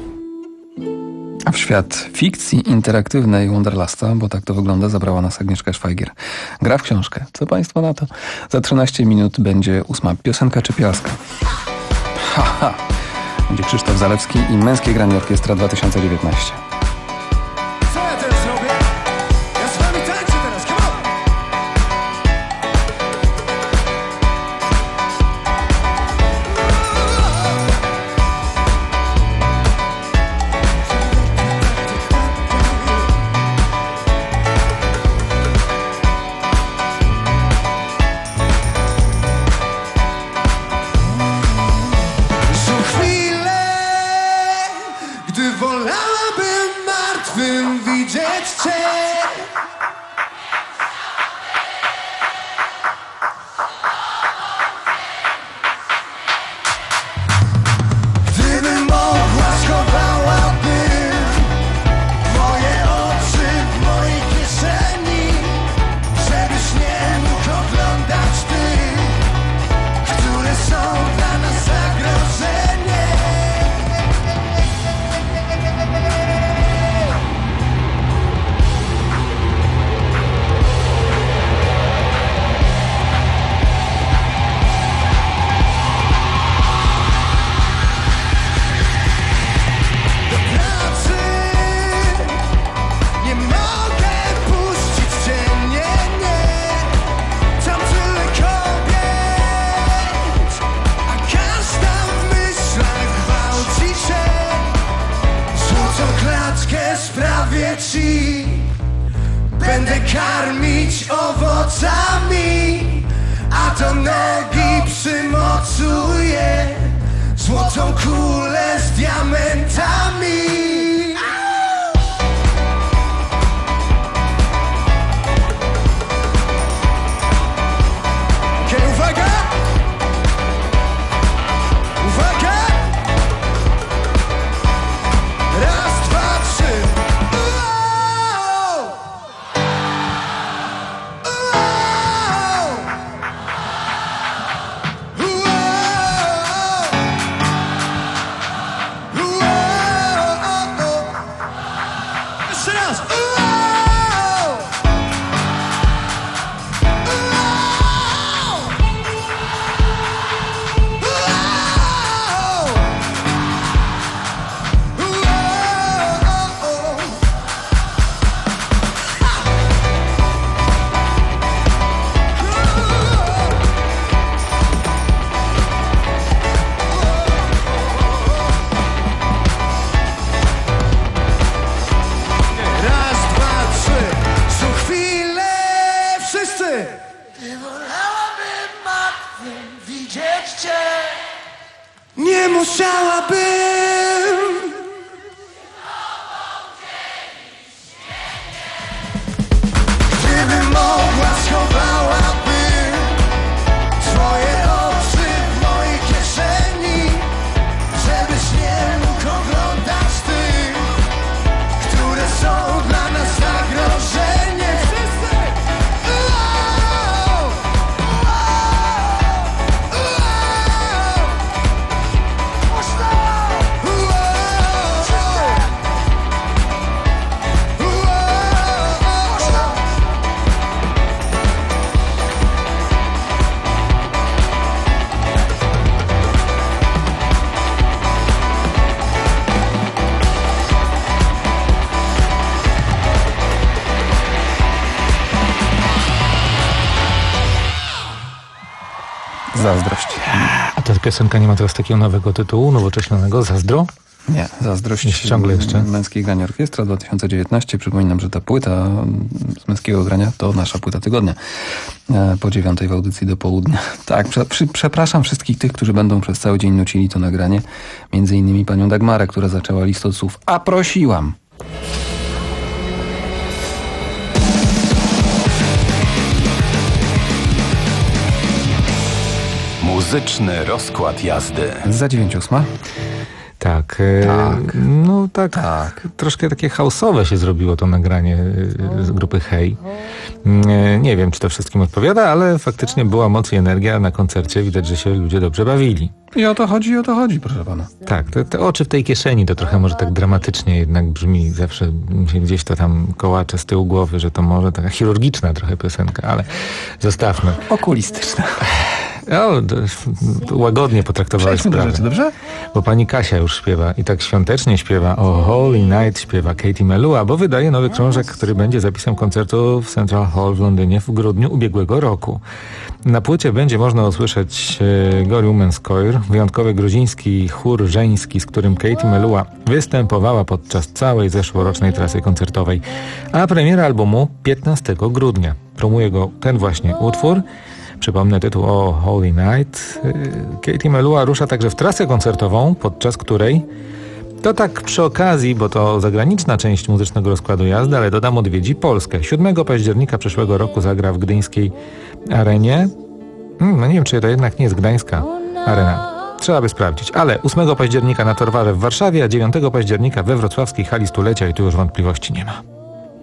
A w świat fikcji interaktywnej Wanderlusta, bo tak to wygląda, zabrała nas Agnieszka Szwajgier. Gra w książkę. Co Państwo na to? Za trzynaście minut będzie ósma piosenka czepialska. Ha, ha. Będzie Krzysztof Zalewski i Męskie Granie Orkiestra dwa tysiące dziewiętnaście. karmić owocami, a do nogi przymocuje złotą kulę z diamentami. Nie musiałabym. Gdybym mogła, schowałabym swoje oczy w mojej kieszeni, żebyś nie mógł oglądać tych, które są dla nas zagrożeniem. Wszyscy! Zazdrość. A ta piosenka nie ma teraz takiego nowego tytułu, nowocześlanego? Zazdro? Nie, Zazdrość. Jest ciągle jeszcze. Męskiej grania orkiestra dwa tysiące dziewiętnaście. Przypominam, że ta płyta z męskiego grania to nasza płyta tygodnia. Po dziewiątej w audycji do południa. Tak, prze, przy, przepraszam wszystkich tych, którzy będą przez cały dzień nucili to nagranie. Między innymi panią Dagmarę, która zaczęła list od słów: a prosiłam. Muzyczny rozkład jazdy. Za dziewięć ósma. Tak, tak. No tak, tak, troszkę takie house'owe się zrobiło to nagranie z grupy Hej. Nie wiem, czy to wszystkim odpowiada, ale faktycznie była moc i energia na koncercie. Widać, że się ludzie dobrze bawili. I o to chodzi, o to chodzi, proszę pana. Tak, te, te oczy w tej kieszeni to trochę może tak dramatycznie jednak brzmi. Zawsze gdzieś to tam kołacze z tyłu głowy, że to może taka chirurgiczna trochę piosenka, ale zostawmy. Okulistyczna. O, to, to łagodnie potraktowałeś sprawę. Rzeczy, dobrze? Bo pani Kasia już śpiewa i tak świątecznie śpiewa o Holy Night, śpiewa Katie Melua, bo wydaje nowy krążek, który będzie zapisem koncertu w Central Hall w Londynie w grudniu ubiegłego roku. Na płycie będzie można usłyszeć e, Gory Women's Choir, wyjątkowy gruziński chór żeński, z którym Katie Melua występowała podczas całej zeszłorocznej trasy koncertowej. A premiera albumu piętnastego grudnia. Promuje go ten właśnie utwór. Przypomnę tytuł o Holy Night. Katie Melua rusza także w trasę koncertową, podczas której, to tak przy okazji, bo to zagraniczna część muzycznego rozkładu jazdy, ale dodam, odwiedzi Polskę. siódmego października przyszłego roku zagra w gdyńskiej arenie. Hmm, no nie wiem, czy to jednak nie jest gdańska arena. Trzeba by sprawdzić. Ale ósmego października na Torwarze w Warszawie, a dziewiątego października we wrocławskiej hali stulecia i tu już wątpliwości nie ma.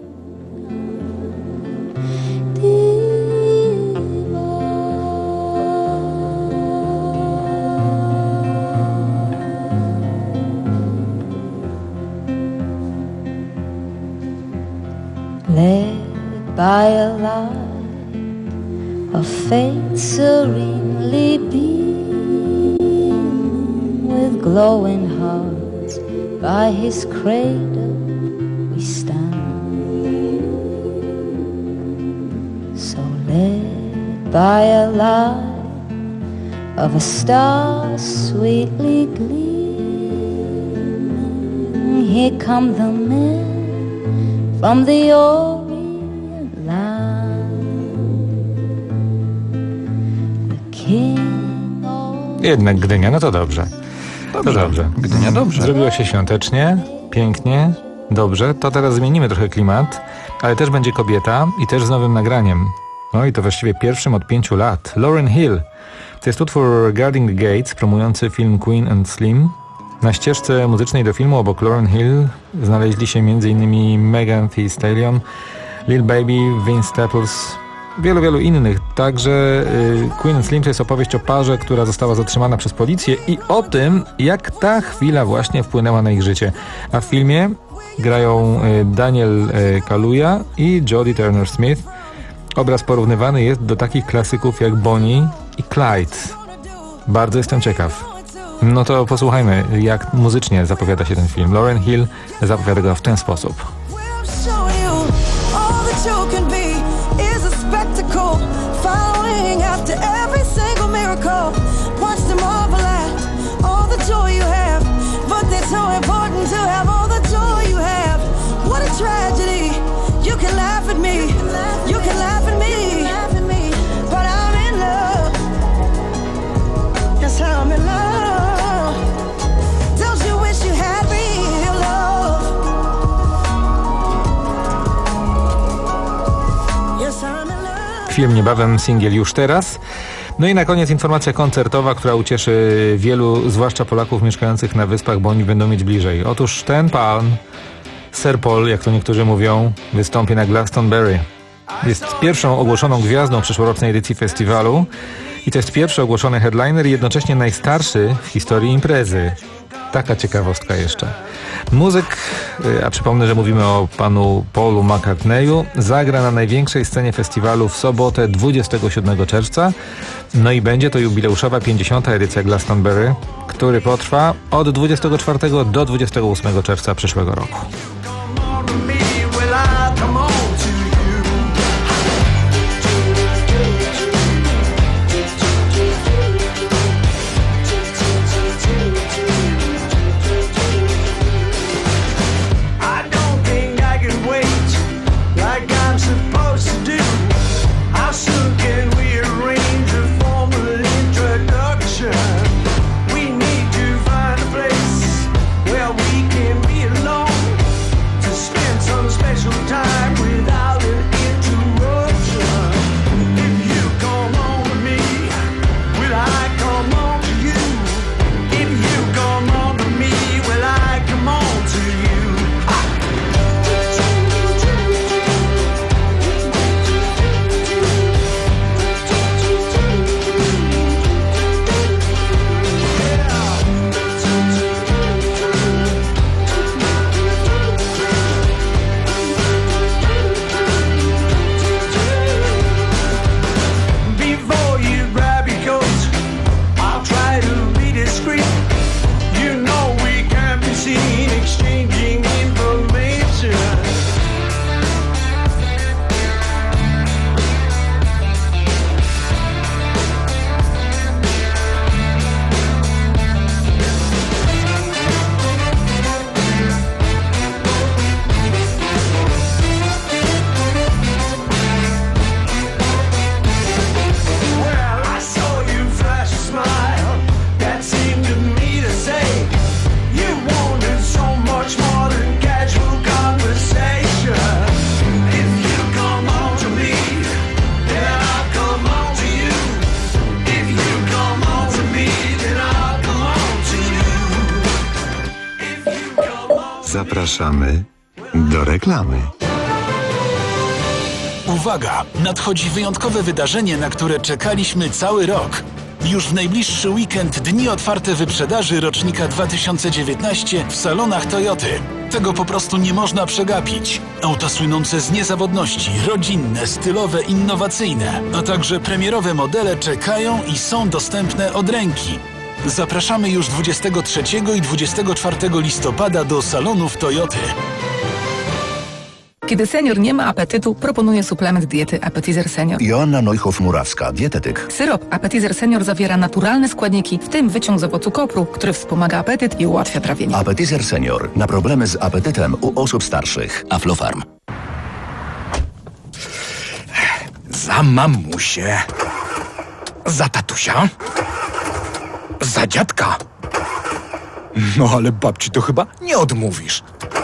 Led by a light of fate serenely beaming, with glowing hearts by his cradle we stand. So led by a light of a star sweetly gleaming, here come the men from the Orient line. him all. Jednak Gdynia, no to dobrze. Dobrze. To dobrze. Gdynia dobrze. Zrobiło się świątecznie, pięknie, dobrze. To teraz zmienimy trochę klimat, ale też będzie kobieta i też z nowym nagraniem. No i to właściwie pierwszym od pięciu lat. Lauryn Hill. To jest utwór Regarding the Gates, promujący film Queen and Slim. Na ścieżce muzycznej do filmu obok Lauryn Hill znaleźli się m.in. Megan Thee Stallion, Lil Baby, Vince Staples, wielu, wielu innych. Także y, Queen and Slim to jest opowieść o parze, która została zatrzymana przez policję i o tym, jak ta chwila właśnie wpłynęła na ich życie. A w filmie grają y, Daniel y, Kaluuya i Jodie Turner-Smith. Obraz porównywany jest do takich klasyków jak Bonnie i Clyde. Bardzo jestem ciekaw. No to posłuchajmy, jak muzycznie zapowiada się ten film. Lauryn Hill zapowiada go w ten sposób. Film niebawem, singiel już teraz. No i na koniec informacja koncertowa, która ucieszy wielu, zwłaszcza Polaków mieszkających na wyspach, bo oni będą mieć bliżej. Otóż ten pan, Sir Paul, jak to niektórzy mówią, wystąpi na Glastonbury. Jest pierwszą ogłoszoną gwiazdą przyszłorocznej edycji festiwalu i to jest pierwszy ogłoszony headliner i jednocześnie najstarszy w historii imprezy. Taka ciekawostka jeszcze. Muzyk, a przypomnę, że mówimy o panu Paulu McCartneyu, zagra na największej scenie festiwalu w sobotę dwudziestego siódmego czerwca. No i będzie to jubileuszowa pięćdziesiąta edycja Glastonbury, który potrwa od dwudziestego czwartego do dwudziestego ósmego czerwca przyszłego roku. Zapraszamy do reklamy. Uwaga! Nadchodzi wyjątkowe wydarzenie, na które czekaliśmy cały rok. Już w najbliższy weekend dni otwarte wyprzedaży rocznika dwa tysiące dziewiętnaście w salonach Toyoty. Tego po prostu nie można przegapić. Auta słynące z niezawodności, rodzinne, stylowe, innowacyjne, a także premierowe modele czekają i są dostępne od ręki. Zapraszamy już dwudziestego trzeciego i dwudziestego czwartego listopada do salonów Toyoty. Kiedy senior nie ma apetytu, proponuję suplement diety Appetizer Senior. Joanna Neuchow-Murawska, dietetyk. Syrop Appetizer Senior zawiera naturalne składniki, w tym wyciąg z owocu kopru, który wspomaga apetyt i ułatwia trawienie. Appetizer Senior. Na problemy z apetytem u osób starszych. Aflofarm. Za mamusię. Za tatusia? Za dziadka? No ale babci to chyba nie odmówisz.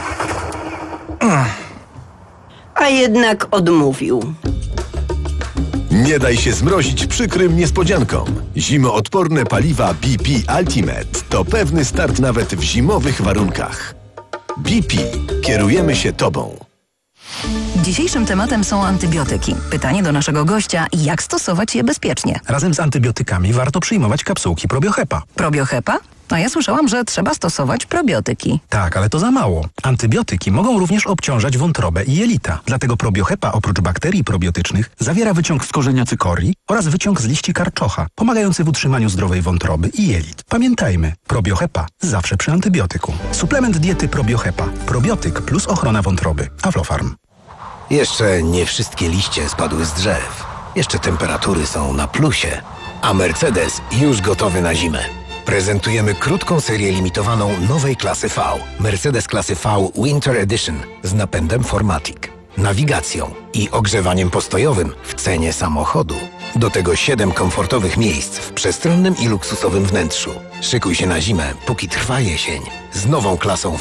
A jednak odmówił. Nie daj się zmrozić przykrym niespodziankom. Zimoodporne paliwa B P Ultimate to pewny start nawet w zimowych warunkach. B P. Kierujemy się Tobą. Dzisiejszym tematem są antybiotyki. Pytanie do naszego gościa, jak stosować je bezpiecznie? Razem z antybiotykami warto przyjmować kapsułki Probiohepa. Probiohepa? A ja słyszałam, że trzeba stosować probiotyki. Tak, ale to za mało. Antybiotyki mogą również obciążać wątrobę i jelita. Dlatego Probiohepa oprócz bakterii probiotycznych zawiera wyciąg z korzenia cykorii oraz wyciąg z liści karczocha, pomagający w utrzymaniu zdrowej wątroby i jelit. Pamiętajmy, Probiohepa zawsze przy antybiotyku. Suplement diety Probiohepa. Probiotyk plus ochrona wątroby. Aflofarm. Jeszcze nie wszystkie liście spadły z drzew. Jeszcze temperatury są na plusie. A Mercedes już gotowy na zimę. Prezentujemy krótką serię limitowaną nowej klasy V. Mercedes klasy V Winter Edition z napędem four matic, nawigacją i ogrzewaniem postojowym w cenie samochodu. Do tego siedem komfortowych miejsc w przestronnym i luksusowym wnętrzu. Szykuj się na zimę, póki trwa jesień. Z nową klasą